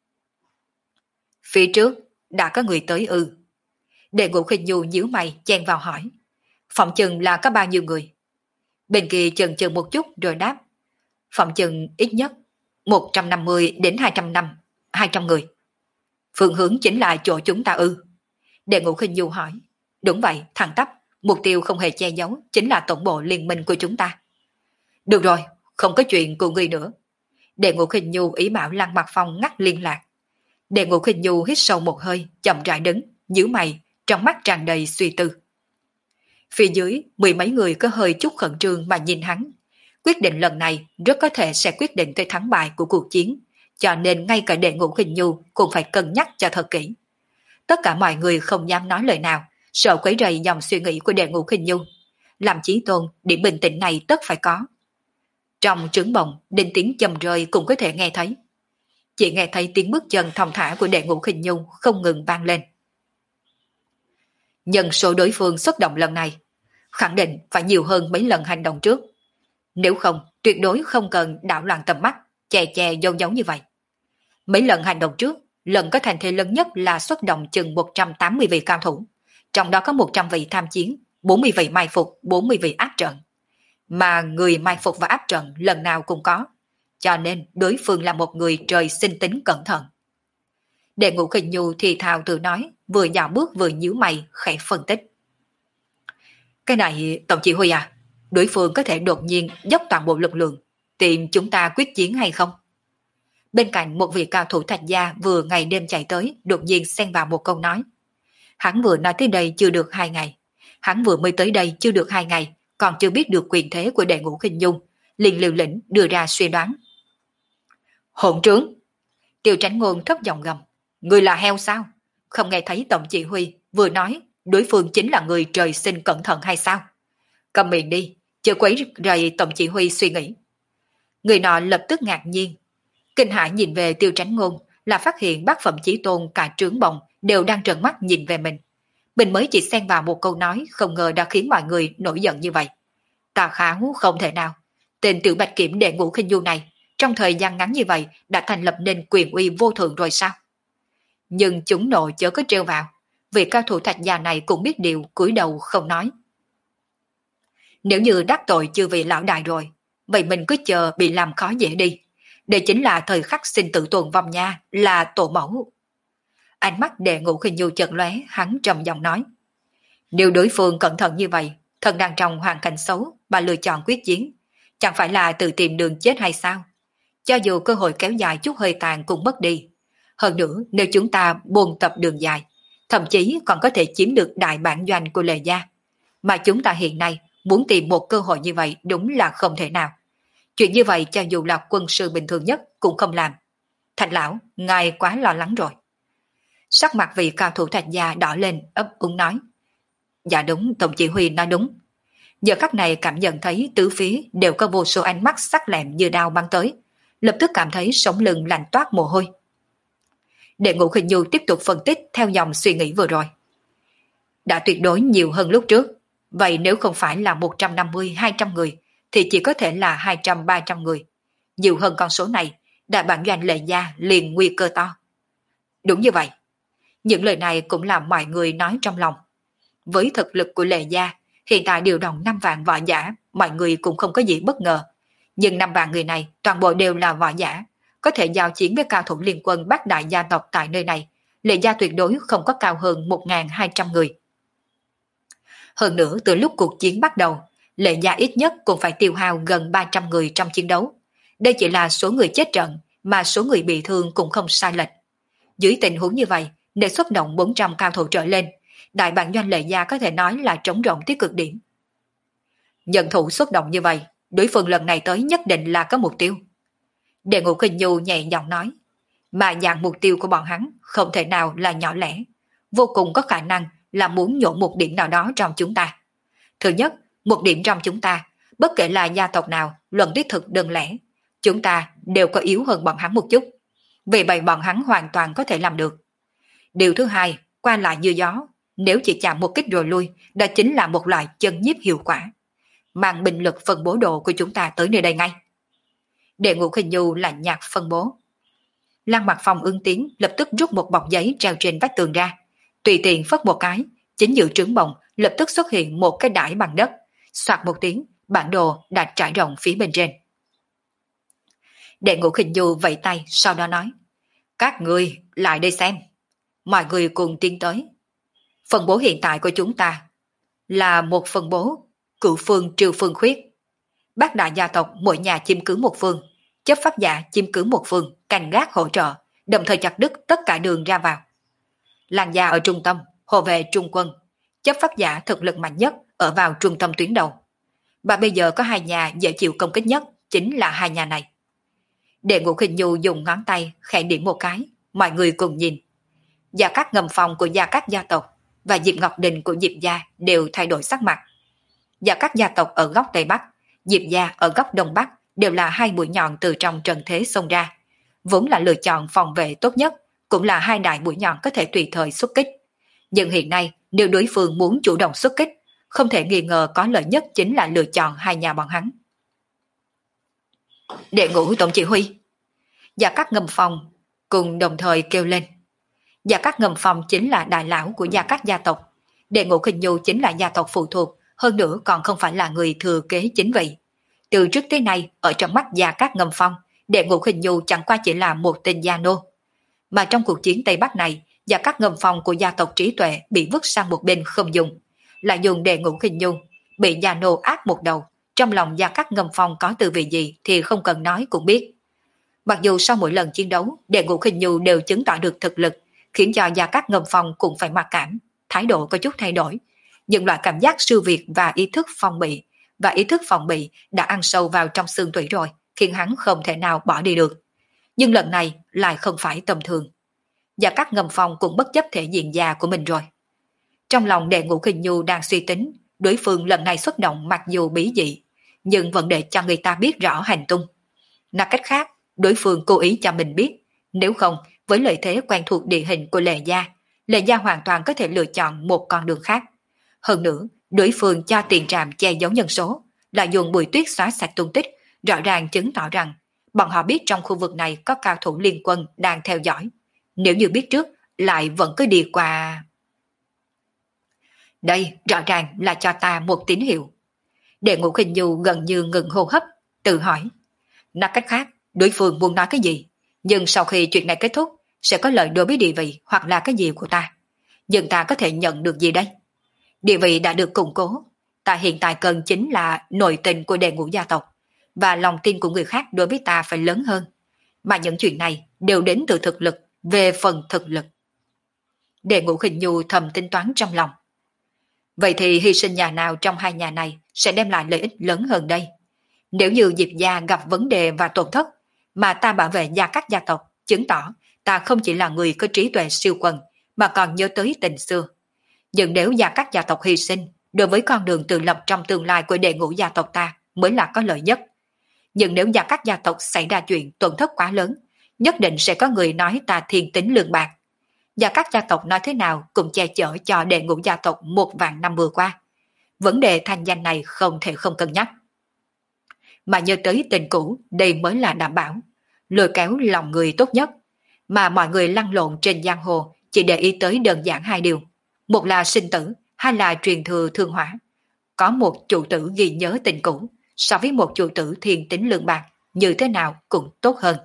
Phía trước, đã có người tới ư. Đệ Ngũ Khinh Du nhíu mày chen vào hỏi, phỏng chừng là có bao nhiêu người? Bên kia chần chừ một chút rồi đáp, phỏng chừng ít nhất một trăm năm mươi đến hai trăm năm, hai trăm người. Phương hướng chính là chỗ chúng ta ư? Đệ Ngũ Khinh Du hỏi, đúng vậy, thẳng tắp, mục tiêu không hề che giấu, chính là tổng bộ liên minh của chúng ta. Được rồi, không có chuyện của người nữa. Đệ Ngũ Khinh Du ý bảo Lăng Mặc Phong ngắt liên lạc. Đệ Ngũ Khinh Du hít sâu một hơi, chậm rãi đứng, nhíu mày, trong mắt tràn đầy suy tư. Phía dưới, mười mấy người có hơi chút khẩn trương mà nhìn hắn. Quyết định lần này rất có thể sẽ quyết định tới thắng bại của cuộc chiến, cho nên ngay cả Đệ Ngũ Khinh Du cũng phải cân nhắc cho thật kỹ. Tất cả mọi người không dám nói lời nào, sợ quấy rầy dòng suy nghĩ của Đệ Ngũ Khinh Du. Làm Chí Tôn, điểm bình tĩnh này tất phải có. Trong trứng bồng, đinh tiếng chầm rơi cũng có thể nghe thấy. Chỉ nghe thấy tiếng bước chân thong thả của Đệ Ngũ Khinh Du không ngừng vang lên. Nhân số đối phương xuất động lần này, khẳng định phải nhiều hơn mấy lần hành động trước. Nếu không, tuyệt đối không cần đảo loạn tầm mắt, chè chè dâu giống như vậy. Mấy lần hành động trước, lần có thành thế lớn nhất là xuất động chừng một trăm tám mươi vị cao thủ, trong đó có một trăm vị tham chiến, bốn mươi vị mai phục, bốn mươi vị áp trận. Mà người mai phục và áp trận lần nào cũng có, cho nên đối phương là một người trời sinh tính cẩn thận. Đệ Ngũ Khinh Du thì thào tự nói, vừa dạo bước vừa nhíu mày, khẽ phân tích. Cái này, Tổng chỉ huy à, đối phương có thể đột nhiên dốc toàn bộ lực lượng, tìm chúng ta quyết chiến hay không? Bên cạnh một vị cao thủ Thạch gia vừa ngày đêm chạy tới, đột nhiên xen vào một câu nói. Hắn vừa nói tới đây chưa được hai ngày. Hắn vừa mới tới đây chưa được hai ngày, còn chưa biết được quyền thế của Đệ Ngũ Khinh Du, liền liều lĩnh đưa ra suy đoán. Hỗn trướng! Tiêu Tránh Ngôn thấp giọng gầm. Người là heo sao? Không nghe thấy Tổng chỉ huy vừa nói đối phương chính là người trời sinh cẩn thận hay sao? Cầm miệng đi, chưa quấy rầy Tổng chỉ huy suy nghĩ. Người nọ lập tức ngạc nhiên. Kinh hãi nhìn về Tiêu Tránh Ngôn là phát hiện bác Phẩm Chí Tôn cả trướng bồng đều đang trợn mắt nhìn về mình. Mình mới chỉ xen vào một câu nói không ngờ đã khiến mọi người nổi giận như vậy. Tà kháo không thể nào. Tên Tiểu Bạch Kiểm Đệ Ngũ Khinh Du này trong thời gian ngắn như vậy đã thành lập nên quyền uy vô thượng rồi sao? Nhưng chúng nộ chớ có trêu vào. Vị cao thủ Thạch gia này cũng biết điều, cúi đầu không nói. Nếu như đắc tội chư vị lão đại rồi, vậy mình cứ chờ bị làm khó dễ đi. Đây chính là thời khắc sinh tử tồn vong nha, là tổ mẫu. Ánh mắt Đệ Ngũ Khinh Nhu chợt lóe, hắn trầm giọng nói. Nếu đối phương cẩn thận như vậy, thân đang trong hoàn cảnh xấu mà lựa chọn quyết chiến, chẳng phải là tự tìm đường chết hay sao? Cho dù cơ hội kéo dài chút hơi tàn cũng mất đi. Hơn nữa, nếu chúng ta buông tập đường dài, thậm chí còn có thể chiếm được đại bản doanh của Lệ Gia. Mà chúng ta hiện nay muốn tìm một cơ hội như vậy đúng là không thể nào. Chuyện như vậy cho dù là quân sư bình thường nhất cũng không làm. Thành lão, ngài quá lo lắng rồi. Sắc mặt vị cao thủ Thạch Gia đỏ lên, ấp úng nói. Dạ đúng, tổng chỉ huy nói đúng. Giờ khắc này cảm nhận thấy tứ phía đều có vô số ánh mắt sắc lẹm như đao bắn tới, lập tức cảm thấy sống lưng lạnh toát mồ hôi. Đệ Ngũ Khinh Nhu tiếp tục phân tích theo dòng suy nghĩ vừa rồi. Đã tuyệt đối nhiều hơn lúc trước, vậy nếu không phải là một trăm năm mươi hai trăm người, thì chỉ có thể là hai trăm ba trăm người. Nhiều hơn con số này, đại bản doanh Lệ Gia liền nguy cơ to. Đúng như vậy. Những lời này cũng làm mọi người nói trong lòng. Với thực lực của Lệ Gia, hiện tại điều động năm vạn võ giả, mọi người cũng không có gì bất ngờ. Nhưng năm vạn người này toàn bộ đều là võ giả, có thể giao chiến với cao thủ liên quân bát đại gia tộc tại nơi này. Lệ Gia tuyệt đối không có cao hơn một nghìn hai trăm người. Hơn nữa từ lúc cuộc chiến bắt đầu, Lệ Gia ít nhất cũng phải tiêu hao gần ba trăm người trong chiến đấu. Đây chỉ là số người chết trận, mà số người bị thương cũng không sai lệch. Dưới tình huống như vậy, để xuất động bốn trăm cao thủ trở lên, đại bản doanh Lệ Gia có thể nói là trống rỗng tới cực điểm. Nhân thủ xuất động như vậy, đối phương lần này tới nhất định là có mục tiêu. Đệ Ngũ Khinh Nhu nhẹ giọng nói, mà dạng mục tiêu của bọn hắn không thể nào là nhỏ lẻ, vô cùng có khả năng là muốn nhổ một điểm nào đó trong chúng ta. Thứ nhất, một điểm trong chúng ta, bất kể là gia tộc nào, luận đích thực đơn lẻ, chúng ta đều có yếu hơn bọn hắn một chút. Vì vậy bọn hắn hoàn toàn có thể làm được. Điều thứ hai, qua lại như gió, nếu chỉ chạm một kích rồi lui, đó chính là một loại chân nhiếp hiệu quả. Mang bình lực phân bố độ của chúng ta tới nơi đây ngay. Đệ Ngũ Khinh Nhu là nhạc phân bố. Lăng Mặc Phong ứng tiếng lập tức rút một bọc giấy treo trên vách tường ra, tùy tiện phất một cái, chính giữa trướng bồng lập tức xuất hiện một cái đải bằng đất, soạt một tiếng, bản đồ đã trải rộng phía bên trên. Đệ Ngũ Khinh Nhu vẫy tay, sau đó nói, các người lại đây xem. Mọi người cùng tiến tới. Phân bố hiện tại của chúng ta là một phân bố cửu phương trừ phương khuyết. Bát đại gia tộc mỗi nhà chiếm cứ một phương, chấp pháp giả chiếm cứ một phương, canh gác hỗ trợ, đồng thời chặt đứt tất cả đường ra vào. Làng gia ở trung tâm, hộ vệ trung quân, chấp pháp giả thực lực mạnh nhất ở vào trung tâm tuyến đầu. Và bây giờ có hai nhà dễ chịu công kích nhất, chính là hai nhà này. Đệ Ngũ Khinh Nhu dùng ngón tay khẽ điểm một cái, mọi người cùng nhìn. Gia các ngầm phòng của gia các gia tộc và Diệp Ngọc Đình của Diệp gia đều thay đổi sắc mặt. Gia các gia tộc ở góc Tây Bắc, Diệp gia ở góc Đông Bắc đều là hai mũi nhọn từ trong trần thế xông ra. Vốn là lựa chọn phòng vệ tốt nhất, cũng là hai đại mũi nhọn có thể tùy thời xuất kích. Nhưng hiện nay, nếu đối phương muốn chủ động xuất kích, không thể nghi ngờ có lợi nhất chính là lựa chọn hai nhà bọn hắn. Đệ Ngũ tổng chỉ huy. Gia các ngầm phòng cùng đồng thời kêu lên. Gia các ngầm phòng chính là đại lão của gia các gia tộc. Đệ Ngũ Khinh Nhu chính là gia tộc phụ thuộc, hơn nữa còn không phải là người thừa kế chính vị. Từ trước tới nay, ở trong mắt gia các ngầm phong, Đệ Ngũ Khinh Nhu chẳng qua chỉ là một tên gia nô. Mà trong cuộc chiến Tây Bắc này, gia các ngầm phong của gia tộc trí tuệ bị vứt sang một bên không dùng, lại dùng Đệ Ngũ Khinh Nhu, bị gia nô áp một đầu. Trong lòng gia các ngầm phong có từ vị gì thì không cần nói cũng biết. Mặc dù sau mỗi lần chiến đấu, Đệ Ngũ Khinh Nhu đều chứng tỏ được thực lực, khiến cho gia các ngầm phong cũng phải mặc cảm, thái độ có chút thay đổi. Nhưng loại cảm giác siêu việt và ý thức phòng bị và ý thức phòng bị đã ăn sâu vào trong xương tủy rồi, khiến hắn không thể nào bỏ đi được. Nhưng lần này lại không phải tầm thường. Gia các ngầm phong cũng bất chấp thể diện già của mình rồi. Trong lòng Đệ Ngũ Khinh Nhu đang suy tính, đối phương lần này xuất động mặc dù bí dị, nhưng vẫn để cho người ta biết rõ hành tung. Nói cách khác, đối phương cố ý cho mình biết, nếu không, với lợi thế quen thuộc địa hình của Lệ Gia, Lệ Gia hoàn toàn có thể lựa chọn một con đường khác. Hơn nữa, đối phương cho tiền trạm che giấu nhân số, là dùng bụi tuyết xóa sạch tung tích, rõ ràng chứng tỏ rằng bọn họ biết trong khu vực này có cao thủ liên quân đang theo dõi. Nếu như biết trước, lại vẫn cứ đi qua. Đây rõ ràng là cho ta một tín hiệu. Đệ Ngũ Khinh Nhu gần như ngừng hô hấp, tự hỏi. Nói cách khác, đối phương muốn nói cái gì, nhưng sau khi chuyện này kết thúc, sẽ có lợi đối với địa vị hoặc là cái gì của ta. Nhưng ta có thể nhận được gì đây? Địa vị đã được củng cố, ta hiện tại cần chính là nội tình của Đệ Ngũ gia tộc, và lòng tin của người khác đối với ta phải lớn hơn. Mà những chuyện này đều đến từ thực lực, về phần thực lực. Đệ Ngũ Khinh Nhu thầm tính toán trong lòng. Vậy thì hy sinh nhà nào trong hai nhà này sẽ đem lại lợi ích lớn hơn đây? Nếu như Diệp gia gặp vấn đề và tổn thất, mà ta bảo vệ gia các gia tộc, chứng tỏ ta không chỉ là người có trí tuệ siêu quần, mà còn nhớ tới tình xưa. Nhưng nếu gia các gia tộc hy sinh, đối với con đường tự lập trong tương lai của Đệ Ngũ gia tộc ta mới là có lợi nhất. Nhưng nếu gia các gia tộc xảy ra chuyện tổn thất quá lớn, nhất định sẽ có người nói ta thiên tính lương bạc. Và các gia tộc nói thế nào cũng che chở cho Đệ Ngũ gia tộc một vạn năm vừa qua. Vấn đề thanh danh này không thể không cân nhắc. Mà nhớ tới tình cũ, đây mới là đảm bảo, lôi kéo lòng người tốt nhất. Mà mọi người lăn lộn trên giang hồ chỉ để ý tới đơn giản hai điều. Một là sinh tử, hai là truyền thừa thương hỏa. Có một chủ tử ghi nhớ tình cũ, so với một chủ tử thiên tính lương bạc, như thế nào cũng tốt hơn.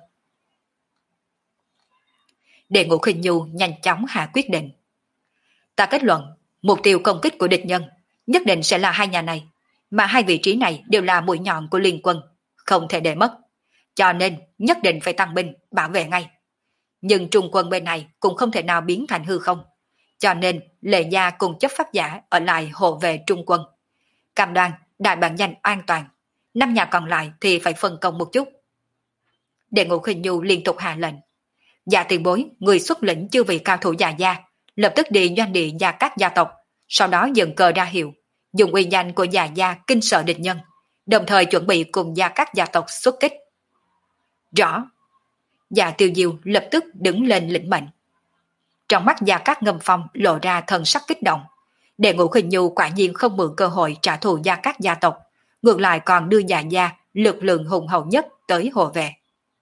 Đệ Ngũ Khinh Nhu nhanh chóng hạ quyết định. Ta kết luận, mục tiêu công kích của địch nhân nhất định sẽ là hai nhà này, mà hai vị trí này đều là mũi nhọn của liên quân, không thể để mất. Cho nên nhất định phải tăng binh, bảo vệ ngay. Nhưng trung quân bên này cũng không thể nào biến thành hư không. Cho nên Lệ Gia cùng chấp pháp giả ở lại hộ vệ trung quân. Cam đoan đại bản danh an toàn, năm nhà còn lại thì phải phân công một chút. Đệ Ngũ Khinh Nhu liên tục hạ lệnh. Dạ tiền bối, người xuất lĩnh chư vị cao thủ Dạ gia, lập tức đi doanh địa Gia các gia tộc, sau đó dựng cờ ra hiệu, dùng uy danh của Dạ gia kinh sợ địch nhân, đồng thời chuẩn bị cùng Gia các gia tộc xuất kích. Rõ. Dạ Tiêu Diêu lập tức đứng lên lĩnh mệnh. Trong mắt Gia các Ngâm Phong lộ ra thần sắc kích động. Đệ Ngũ Khinh Nhu quả nhiên không mượn cơ hội trả thù Gia các gia tộc, ngược lại còn đưa Dạ gia lực lượng hùng hậu nhất tới hộ vệ.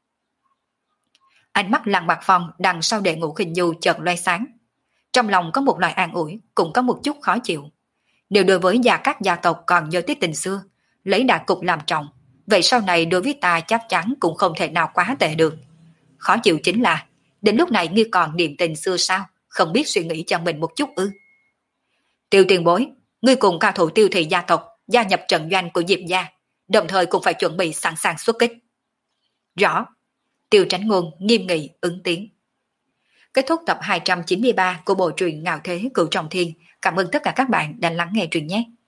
Ánh mắt Lăng Bạc Phong đằng sau Đệ Ngũ Khinh Nhu chợt loe sáng. Trong lòng có một loại an ủi, cũng có một chút khó chịu. Nếu đối với Gia các gia tộc còn nhớ tới tình xưa, lấy đại cục làm trọng, vậy sau này đối với ta chắc chắn cũng không thể nào quá tệ được. Khó chịu chính là, đến lúc này ngươi còn niệm tình xưa sao, không biết suy nghĩ cho mình một chút ư? Tiêu tiền bối, ngươi cùng cao thủ Tiêu thị gia tộc gia nhập trận doanh của Diệp gia, đồng thời cũng phải chuẩn bị sẵn sàng xuất kích. Rõ. Tiêu Tránh Ngôn nghiêm nghị ứng tiếng. Kết thúc tập hai trăm chín mươi ba của bộ truyện Ngạo Thế Cửu Trọng Thiên. Cảm ơn tất cả các bạn đã lắng nghe truyện nhé.